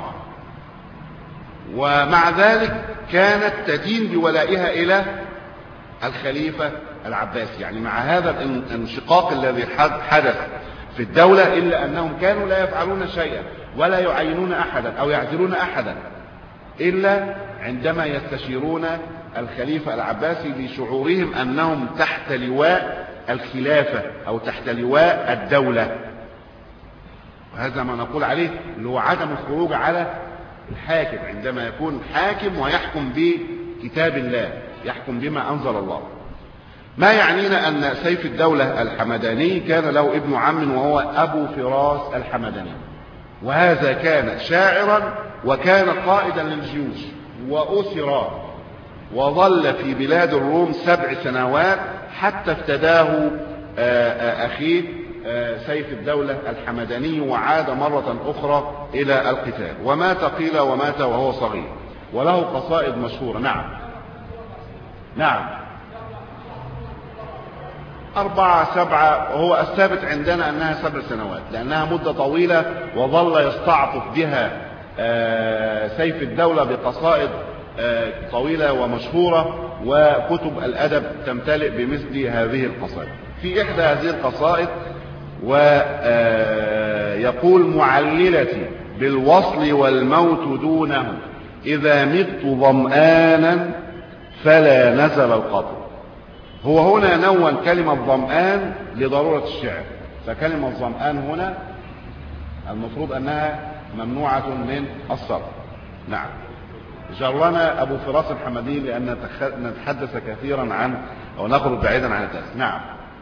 A: ومع ذلك كانت تدين بولائها إلى الخليفة العباسي، يعني مع هذا الانشقاق الذي حدث في الدولة، إلا أنهم كانوا لا يفعلون شيئا ولا يعينون أحدا أو يعزلون أحدا إلا عندما يستشيرون الخليفة العباسي لشعورهم أنهم تحت لواء الخلافة أو تحت لواء الدولة. وهذا ما نقول عليه اللي هو عدم الخروج على الحاكم عندما يكون حاكم ويحكم بكتاب الله، يحكم بما أنزل الله. ما يعنينا أن سيف الدولة الحمداني كان له ابن عم وهو أبو فراس الحمداني، وهذا كان شاعرا وكان قائدا للجيوش وأسر وظل في بلاد الروم سبع سنوات حتى افتداه أخيه سيف الدولة الحمداني وعاد مرة أخرى إلى القتال، ومات قيل ومات وهو صغير، وله قصائد مشهورة. نعم نعم أربعة سبعة، وهو الثابت عندنا أنها سبع سنوات لأنها مدة طويلة، وظل يستعطف بها سيف الدولة بقصائد طويلة ومشهورة، وكتب الأدب تمتلئ بمثل هذه القصائد. في إحدى هذه القصائد ويقول: معللتي بالوصل والموت دونه، إذا مت ظمآنا فلا نزل القطر. هو هنا نون كلمة ظمآن لضرورة الشعر، فكلمة ظمآن هنا المفروض أنها ممنوعة من الصرف. نعم. جرنا أبو فراس الحمداني لأن نتحدث كثيرا عن أو نخرج بعيدا عن الدرس. نعم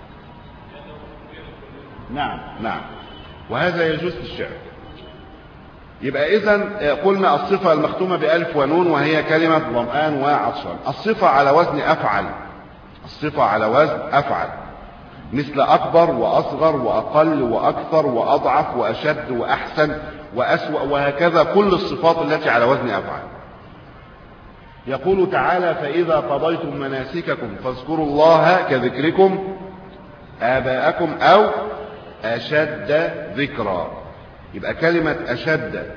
A: نعم نعم وهذا يجوز في الشعر. يبقى إذن قلنا الصفة المختومة بألف ونون وهي كلمة ظمآن وعطشان. الصفة على وزن أفعل، الصفة على وزن أفعل، مثل أكبر وأصغر وأقل وأكثر وأضعف وأشد وأحسن وأسوأ، وهكذا كل الصفات التي على وزن أفعل. يقول تعالى: فإذا قضيتم مناسككم فاذكروا الله كذكركم آباءكم أو أشد ذكرا. يبقى كلمة أشد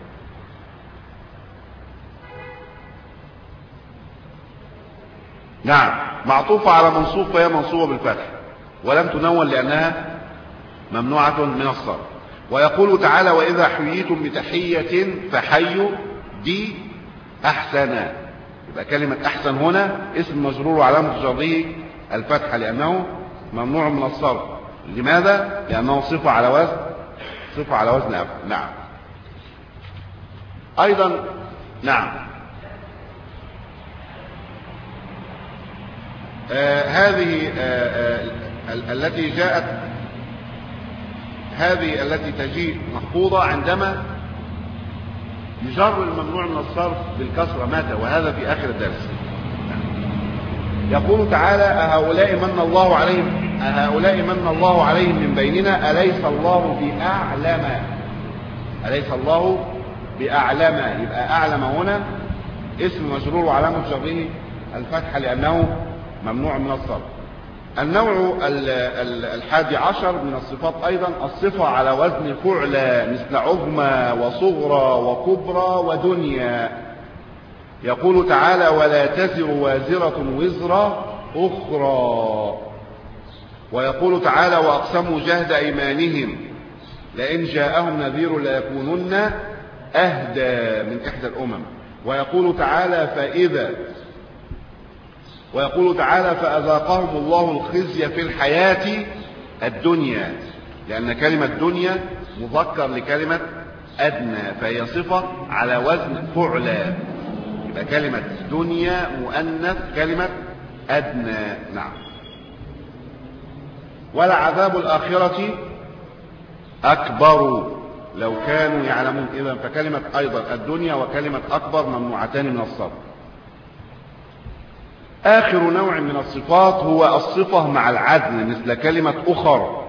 A: نعم معطوفة على منصوب، فهي منصوبة بالفتح ولم تنون لأنها ممنوعة من الصرف. ويقول تعالى: وإذا حييتم بتحية فحيوا دي أحسنا. يبقى كلمة أحسن هنا اسم مجرور وعلامة جره الفتحة لأنه ممنوع من الصرف. لماذا؟ لأنه صفة على وزن صفة على وزن أفعل. نعم. أيضا نعم آه هذه آه آه التي جاءت هذه التي تجيء مخفوضة عندما يجر الممنوع من الصرف بالكسرة مات، وهذا في آخر الدرس. يقول تعالى: أهؤلاء من الله عليهم أهؤلاء من الله عليهم من بيننا أليس الله بأعلم أليس الله بأعلم. يبقى أعلم هنا اسم مجرور وعلامة جره الفتحة لأنه ممنوع من الصرف. النوع الحادي عشر من الصفات أيضا الصفة على وزن فعلى، مثل عظمى وصغرى وكبرى ودنيا. يقول تعالى: ولا تزر وازرة وزر أخرى. ويقول تعالى: وأقسموا جهد أيمانهم لئن جاءهم نذير ليكونن أهدى من إحدى الأمم. ويقول تعالى: فإذا ويقول تعالى: فأذاقهم الله الخزي في الحياة الدنيا، لأن كلمة دنيا مذكر لكلمة أدنى، فهي صفة على وزن فعلى. يبقى كلمة دنيا مؤنث كلمة أدنى. نعم. ولعذاب الآخرة أكبر لو كانوا يعلمون. إذن فكلمة أيضا الدنيا وكلمة أكبر ممنوعتان من الصرف. آخر نوع من الصفات هو الصفة مع العدل، مثل كلمة أخر.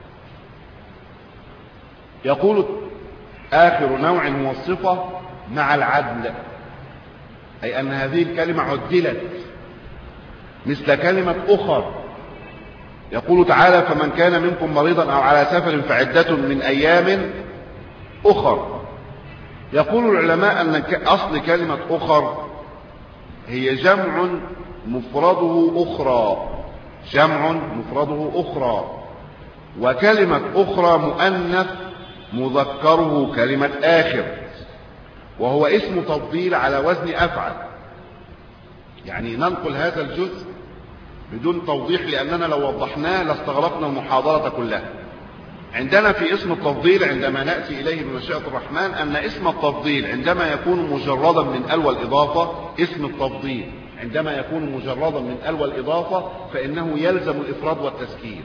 A: يقول آخر نوع هو الصفة مع العدل، أي أن هذه الكلمة عدلت، مثل كلمة أخر. يقول تعالى: فمن كان منكم مريضا أو على سفر فعدة من أيام أخر. يقول العلماء أن أصل كلمة أخر هي جمع مفرده أخرى، جمع مفرده أخرى، وكلمة أخرى مؤنث مذكره كلمة آخر، وهو اسم تفضيل على وزن أفعل. يعني ننقل هذا الجزء بدون توضيح، لأننا لو وضحناه لاستغرقنا المحاضرة كلها. عندنا في اسم التفضيل عندما نأتي إليه بمشيئة الرحمن أن اسم التفضيل عندما يكون مجردا من ال والإضافة، اسم التفضيل عندما يكون مجردا من ال والإضافة فإنه يلزم الإفراد والتذكير.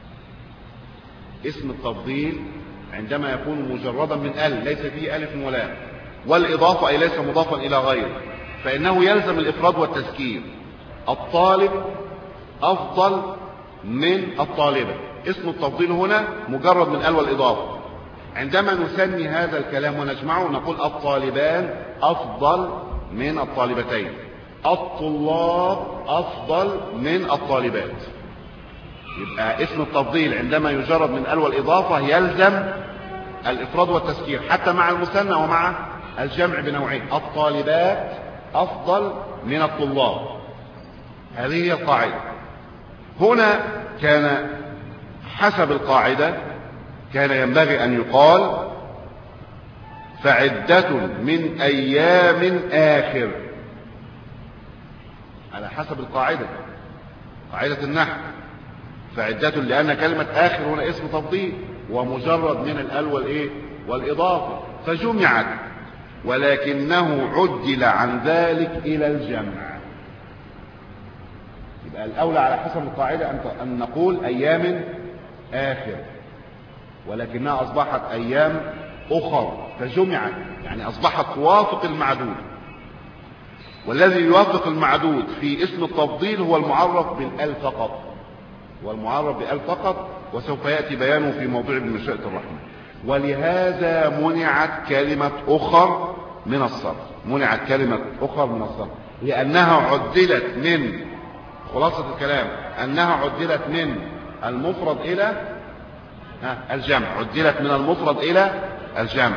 A: اسم التفضيل عندما يكون مجردا من ال ليس فيه ألف ولام، والإضافة أي ليس مضافا إلى غيره، فإنه يلزم الإفراد والتذكير. الطالب أفضل من الطالبة، اسم التفضيل هنا مجرد من ال والإضافة. عندما نسمي هذا الكلام ونجمعه نقول الطالبان أفضل من الطالبتين، الطلاب أفضل من الطالبات. يبقى اسم التفضيل عندما يجرد من ال والإضافة يلزم الإفراد والتذكير، حتى مع المثنى ومع الجمع بنوعين. الطالبات أفضل من الطلاب، هذه هي القاعدة. هنا كان حسب القاعدة كان ينبغي أن يقال فعدة من أيام آخر، على حسب القاعدة، قاعدة النحو. فعدة لأن كلمة آخر هنا اسم تفضيل ومجرد من الأل والإيه والإضافة، فجمعت، ولكنه عدل عن ذلك إلى الجمع. يبقى الأولى على حسب القاعدة أن نقول أيام آخر، ولكنها أصبحت أيام أخر فجمعت، يعني أصبحت توافق المعدود. والذي يوافق المعدود في اسم التفضيل هو المعرف بالأل فقط، والمعرف بأل فقط، وسوف يأتي بيانه في موضوع بمشيئة الرحمن. ولهذا منعت كلمة أخر من الصرف، منعت كلمة أخر من الصرف لأنها عدلت من، خلاصة الكلام أنها عدلت من المفرد إلى الجمع، عدلت من المفرد إلى الجمع.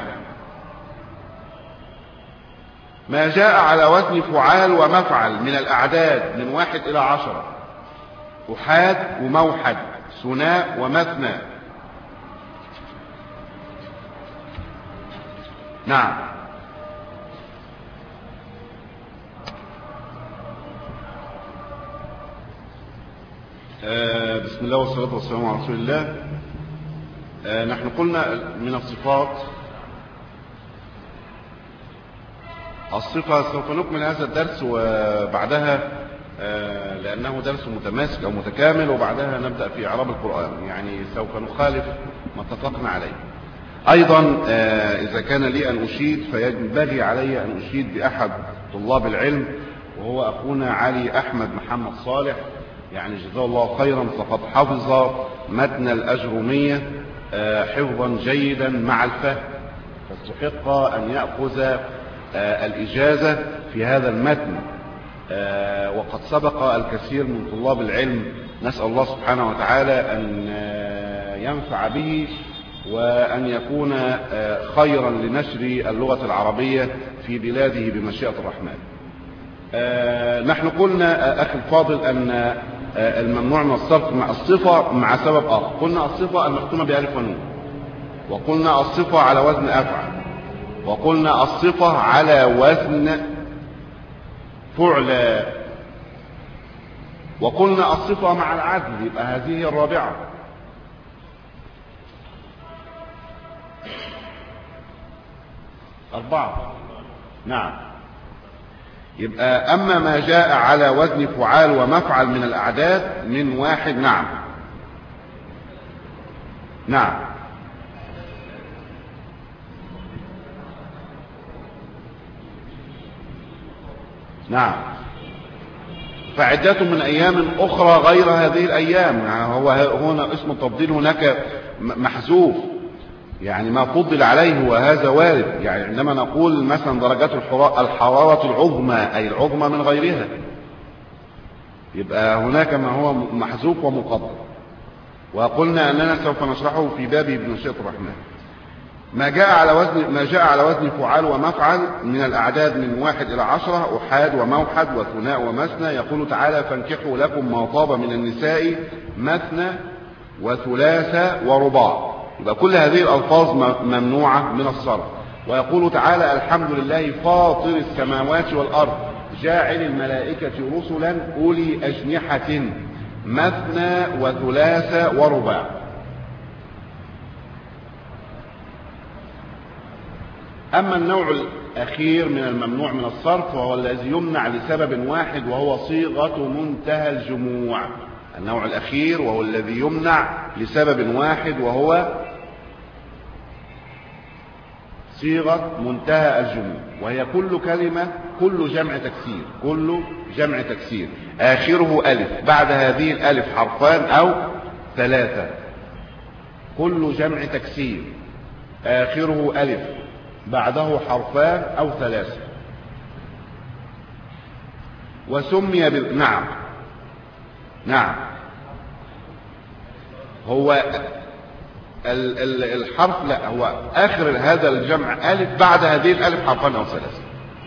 A: ما جاء على وزن فعال ومفعل من الأعداد من واحد إلى عشرة، أحاد وموحد، ثناء ومثنى. نعم. آه بسم الله والصلاة والسلام على رسول الله. آه نحن قلنا من الصفات الصفة. سوف نكمل هذا الدرس وبعدها آه لأنه درس متماسك أو متكامل، وبعدها نبدأ في إعراب القرآن، يعني سوف نخالف ما اتفقنا عليه. أيضا آه إذا كان لي أن أشيد فينبغي علي أن أشيد بأحد طلاب العلم، وهو أخونا علي أحمد محمد صالح، يعني جزاه الله خيرا، فقد حفظ متن الأجرومية آه حفظا جيدا مع الفهم، فاستحق أن يأخذ آه الإجازة في هذا المتن. آه وقد سبق الكثير من طلاب العلم، نسأل الله سبحانه وتعالى أن آه ينفع به وأن يكون آه خيرا لنشر اللغة العربية في بلاده بمشيئة الرحمن. آه نحن قلنا آه أخي الفاضل أن آه الممنوع من الصرف مع الصفة مع سبب آخر. قلنا الصفة المختومة بألف ونون، وقلنا الصفة على وزن أفعل، وقلنا الصفة على وزن فعل، وقلنا الصفة مع العدل، يبقى هذه هي الرابعة. أربعة. نعم. يبقى أما ما جاء على وزن فعال ومفعل من الأعداد من واحد. نعم. نعم. نعم. فعدة من أيام أخرى غير هذه الأيام، يعني هو هنا اسم التفضيل هناك محذوف، يعني ما فضل عليه وهذا وارد. يعني عندما نقول مثلا درجات الحرارة العظمى أي العظمى من غيرها، يبقى هناك ما هو محذوف ومقدر، وقلنا أننا سوف نشرحه في باب بمشيئة الرحمن. ما جاء على وزن ما جاء على وزن فعال ومفعل من الأعداد من واحد إلى عشرة، أحاد وموحد وثناء ومثنى. يقول تعالى: فانكحوا لكم ما طاب من النساء مثنى وثلاث ورباع. يبقى كل هذه الألفاظ ممنوعة من الصرف. ويقول تعالى: الحمد لله فاطر السماوات والأرض جاعل الملائكة رسلا أولي أجنحة مثنى وثلاث ورباع. أما النوع الأخير من الممنوع من الصرف وهو الذي يمنع لسبب واحد وهو صيغة منتهى الجموع. النوع الأخير وهو الذي يمنع لسبب واحد وهو صيغة منتهى الجموع، وهي كل كلمة كل جمع تكسير كل جمع تكسير آخره ألف، بعد هذه الألف حرفان أو ثلاثة. كل جمع تكسير آخره ألف بعده حرفان أو ثلاثة. وسمي بال... نعم نعم هو ال... ال... الحرف لا هو آخر هذا الجمع ألف، بعد هذه الألف حرفان أو ثلاثة.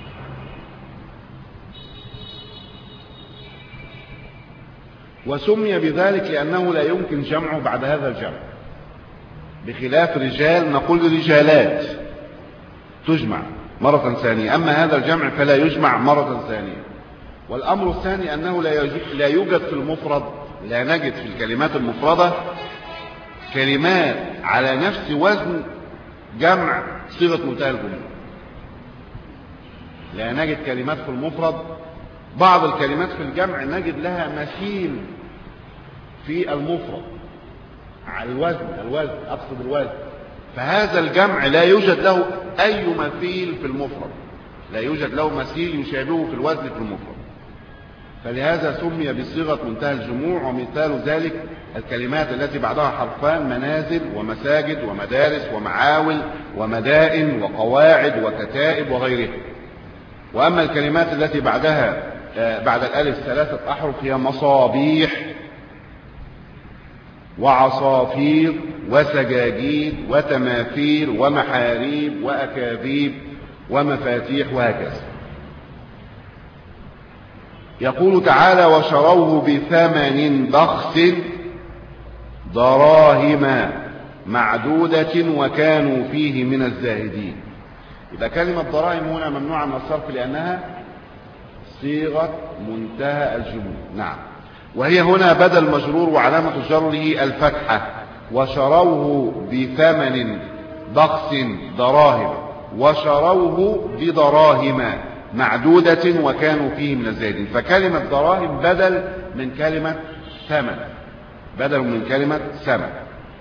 A: وسمي بذلك لأنه لا يمكن جمعه بعد هذا الجمع، بخلاف رجال نقول رجالات تجمع مرة ثانية، أما هذا الجمع فلا يجمع مرة ثانية. والأمر الثاني أنه لا يوجد في المفرد، لا نجد في الكلمات المفردة كلمات على نفس وزن جمع صيغة منتهى الجموع. لا نجد كلمات في المفرد، بعض الكلمات في الجمع نجد لها مثيل في المفرد على الوزن الوزن أقصد الوزن، فهذا الجمع لا يوجد له أي مثيل في المفرد، لا يوجد له مثيل يشابهه في الوزن في المفرد، فلهذا سمي بصيغة منتهى الجموع. ومثال ذلك الكلمات التي بعدها حرفان: منازل ومساجد ومدارس ومعاول ومدائن وقواعد وكتائب وغيرها. وأما الكلمات التي بعدها بعد الألف ثلاثة أحرف هي مصابيح وعصافير وسجاجيد وتماثيل ومحاريب وأكاذيب ومفاتيح وهكذا. يقول تعالى: وشروه بثمن بخس دراهم معدودة وكانوا فيه من الزاهدين. إذا كلمة دراهم هنا ممنوعة من الصرف لأنها صيغة منتهى الجموع. نعم. وهي هنا بدل مجرور وعلامة جره الفتحة. وشروه بثمن بخس دراهم، وشروه بدراهم معدودة وكانوا فيه من الزاهدين. فكلمة دراهم بدل من كلمة ثمن، بدل من كلمة ثمن.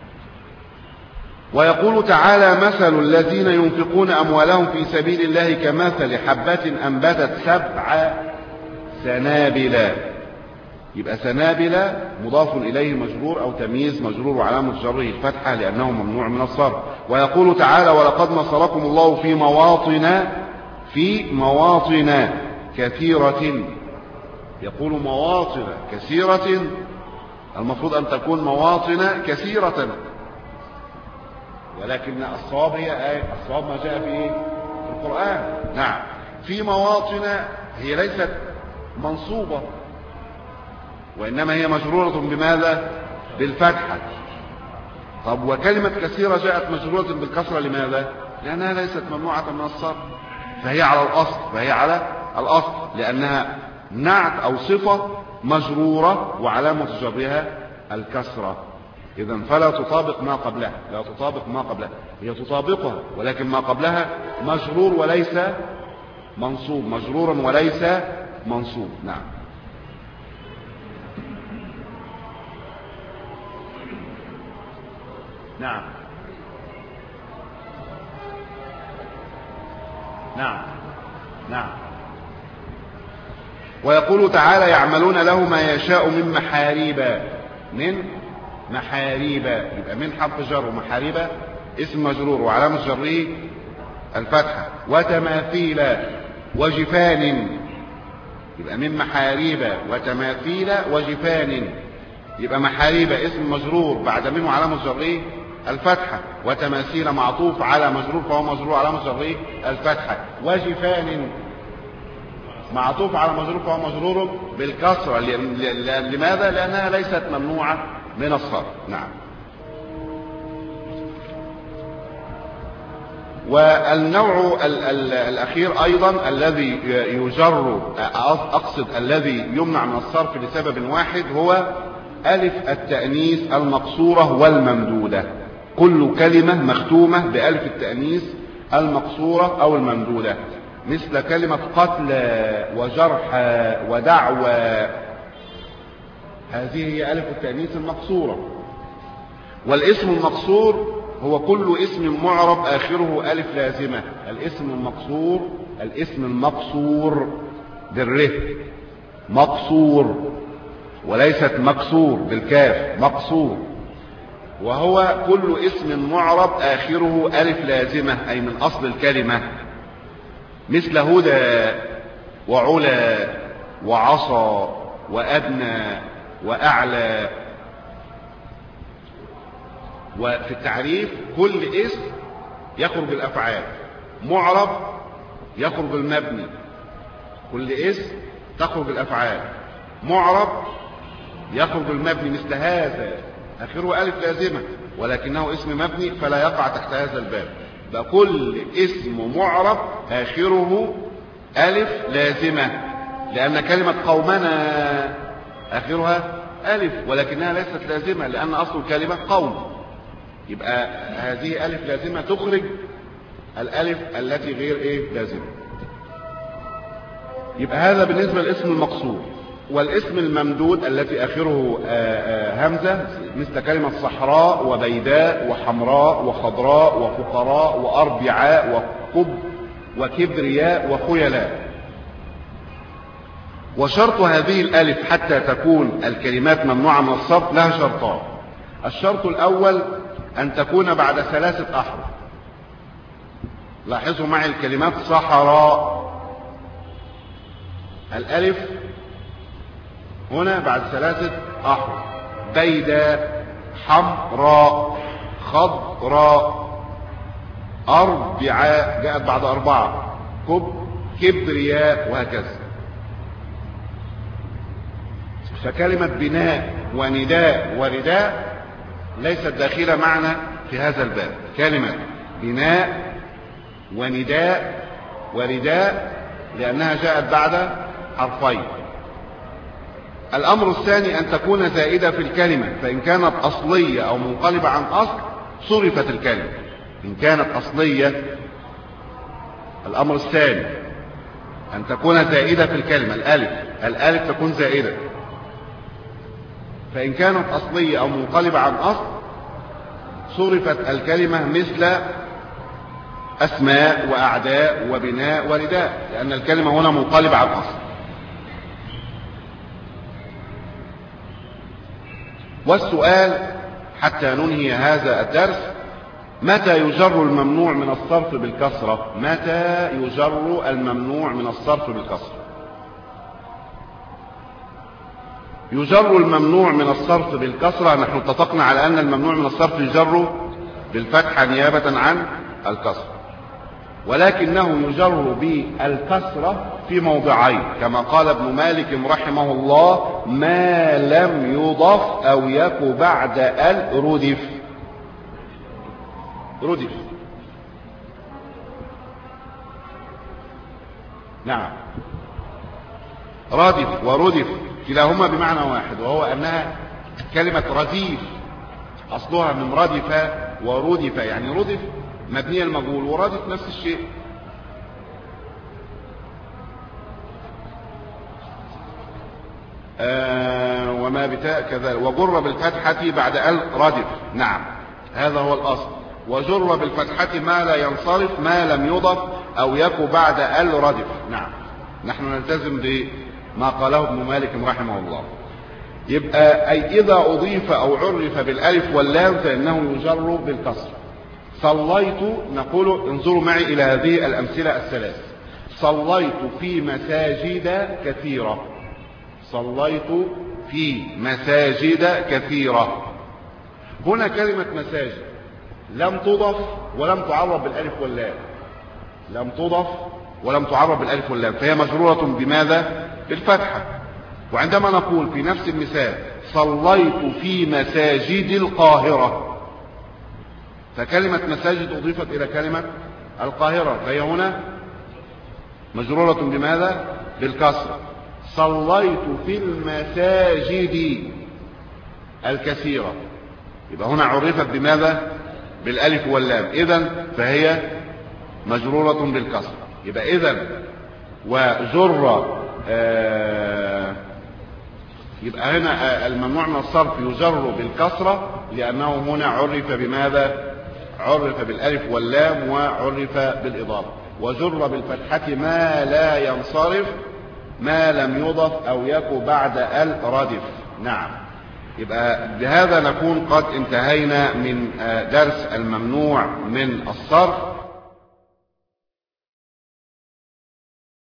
A: ويقول تعالى: مثل الذين ينفقون أموالهم في سبيل الله كمثل حبة أنبتت سبع سنابل. يبقى سنابل مضاف إليه مجرور أو تمييز مجرور وعلامة جره الفتحة لأنه ممنوع من الصرف. ويقول تعالى: ولقد نصركم الله في مواطن في مواطن كثيرة. يقول مواطن كثيرة، المفروض أن تكون مواطن كثيرة، ولكن الصواب هي آية الصواب ما جاء في إيه؟ في القرآن. نعم. في مواطن هي ليست منصوبة، وإنما هي مجرورة بماذا؟ بالفتحة. طب وكلمة كثيرة جاءت مجرورة بالكسرة لماذا؟ لأنها ليست ممنوعة من الصرف، فهي على الأصل فهي على الأصل لأنها نعت أو صفة مجرورة وعلامة جرها الكسرة. إذن فلا تطابق ما قبلها، لا تطابق ما قبلها، هي تطابقها ولكن ما قبلها مجرور وليس منصوب، مجرورا وليس منصوب. نعم. نعم نعم نعم. ويقول تعالى: يعملون له ما يشاء من محاريب من محاريب. يبقى من حرف جر، ومحاريب اسم مجرور وعلامة جره الفتحة. وتماثيل وجفان. يبقى من محاريب وتماثيل وجفان. يبقى محاريب اسم مجرور بعد منه علامة جره الفتحة، وتماثيل معطوف على مجرور فهو مجرور على مجرور الفتحة، وجفان معطوف على مجرور فهو مجرور بالكسرة. لماذا؟ لأنها ليست ممنوعة من الصرف. نعم. والنوع ال ال الأخير أيضا الذي يجر، أقصد الذي يمنع من الصرف لسبب واحد، هو ألف التأنيث المقصورة والممدودة. كل كلمة مختومة بألف التأنيث المقصورة أو الممدودة، مثل كلمة قتلى وجرحى ودعوى، هذه هي ألف التأنيث المقصورة. والاسم المقصور هو كل اسم معرب آخره ألف لازمة. الاسم المقصور، الاسم المقصور بالره، مقصور وليست مكسور بالكاف، مقصور. وهو كل اسم معرب آخره ألف لازمة، أي من أصل الكلمة، مثل هدى وعلا وعصى وأدنى وأعلى. وفي التعريف كل اسم يخرج الأفعال، معرب يخرج المبني، كل اسم تخرج الأفعال، معرب يخرج المبني، مثل هذا آخره ألف لازمة ولكنه اسم مبني فلا يقع تحت هذا الباب. فكل اسم معرب آخره ألف لازمة، لأن كلمة قومنا آخرها ألف ولكنها ليست لازمة، لأن أصل الكلمة قوم. يبقى هذه ألف لازمة تخرج الألف التي غير إيه لازمة. يبقى هذا بالنسبة للاسم المقصور. والاسم الممدود التي آخره همزة، مثل كلمة صحراء وبيداء وحمراء وخضراء وفقراء وأربعاء وكب وكبرياء وخيلاء. وشرط هذه الألف حتى تكون الكلمات ممنوعة من الصرف لها شرطان. الشرط الأول أن تكون بعد ثلاثة أحرف. لاحظوا معي الكلمات صحراء، الألف هنا بعد ثلاثة أحرف. بيداء، حمراء، خضراء، أربعاء جاءت بعد أربعة، كب كبرياء، وهكذا. فكلمة بناء ونداء ورداء ليست داخلة معنا في هذا الباب. كلمة بناء ونداء ورداء لأنها جاءت بعد حرفين. الأمر الثاني أن تكون زائدة في الكلمة، فإن كانت أصلية أو منقلبة عن أصل صرفت الكلمة. إن كانت أصلية، الأمر الثاني أن تكون زائدة في الكلمة، الألف الألف تكون زائدة، فإن كانت أصلية أو منقلبة عن أصل صرفت الكلمة، مثل أسماء وأعداء وبناء ورداء، لأن الكلمة هنا منقلبة عن أصل. والسؤال حتى ننهي هذا الدرس: متى يجر الممنوع من الصرف بالكسرة؟ متى يجر الممنوع من الصرف بالكسرة؟ يجر الممنوع من الصرف بالكسرة، نحن اتفقنا على أن الممنوع من الصرف يجر بالفتحة نيابة عن الكسرة، ولكنه يجر بالكسرة في موضعين، كما قال ابن مالك رحمه الله: ما لم يضف أو يك بعد ال ردف. ردف، نعم، رادف وردف كلاهما بمعنى واحد، وهو أنها كلمة رديف أصلها من ردف وردف، يعني ردف مبنية المجهول وردف نفس الشيء. آه وما بتاء كذلك. وجر بالفتحة بعد ال ردف، نعم هذا هو الأصل. وجر بالفتحة ما لا ينصرف ما لم يضف أو يك بعد ال ردف، نعم. نحن نلتزم بما قاله ابن مالك رحمه الله. يبقى أي إذا أضيف أو عرف بالألف واللام فإنه يجر بالكسر. صليت، نقول انظروا معي إلى هذه الأمثلة الثلاث: صليت في مساجد كثيرة، صليت في مساجد كثيرة. هنا كلمة مساجد لم تضف ولم تعرب بالالف واللام، لم تضف ولم تعرب بالالف واللام، فهي مجرورة بماذا؟ بالفتحة. وعندما نقول في نفس المثال صليت في مساجد القاهرة، فكلمة مساجد أضيفت إلى كلمة القاهرة، فهي هنا مجرورة بماذا؟ بالكسرة. صليت في المساجد الكثيرة، يبقى هنا عرفت بماذا؟ بالالف واللام، إذن فهي مجرورة بالكسرة. يبقى إذن وجر آه يبقى هنا آه الممنوع من الصرف يجر بالكسرة لأنه هنا عرف بماذا؟ عرف بالالف واللام وعرف بالإضافة. وجر بالفتحة ما لا ينصرف ما لم يضف أو يكو بعد ال ردف. نعم. يبقى بهذا نكون قد انتهينا من درس الممنوع من الصرف.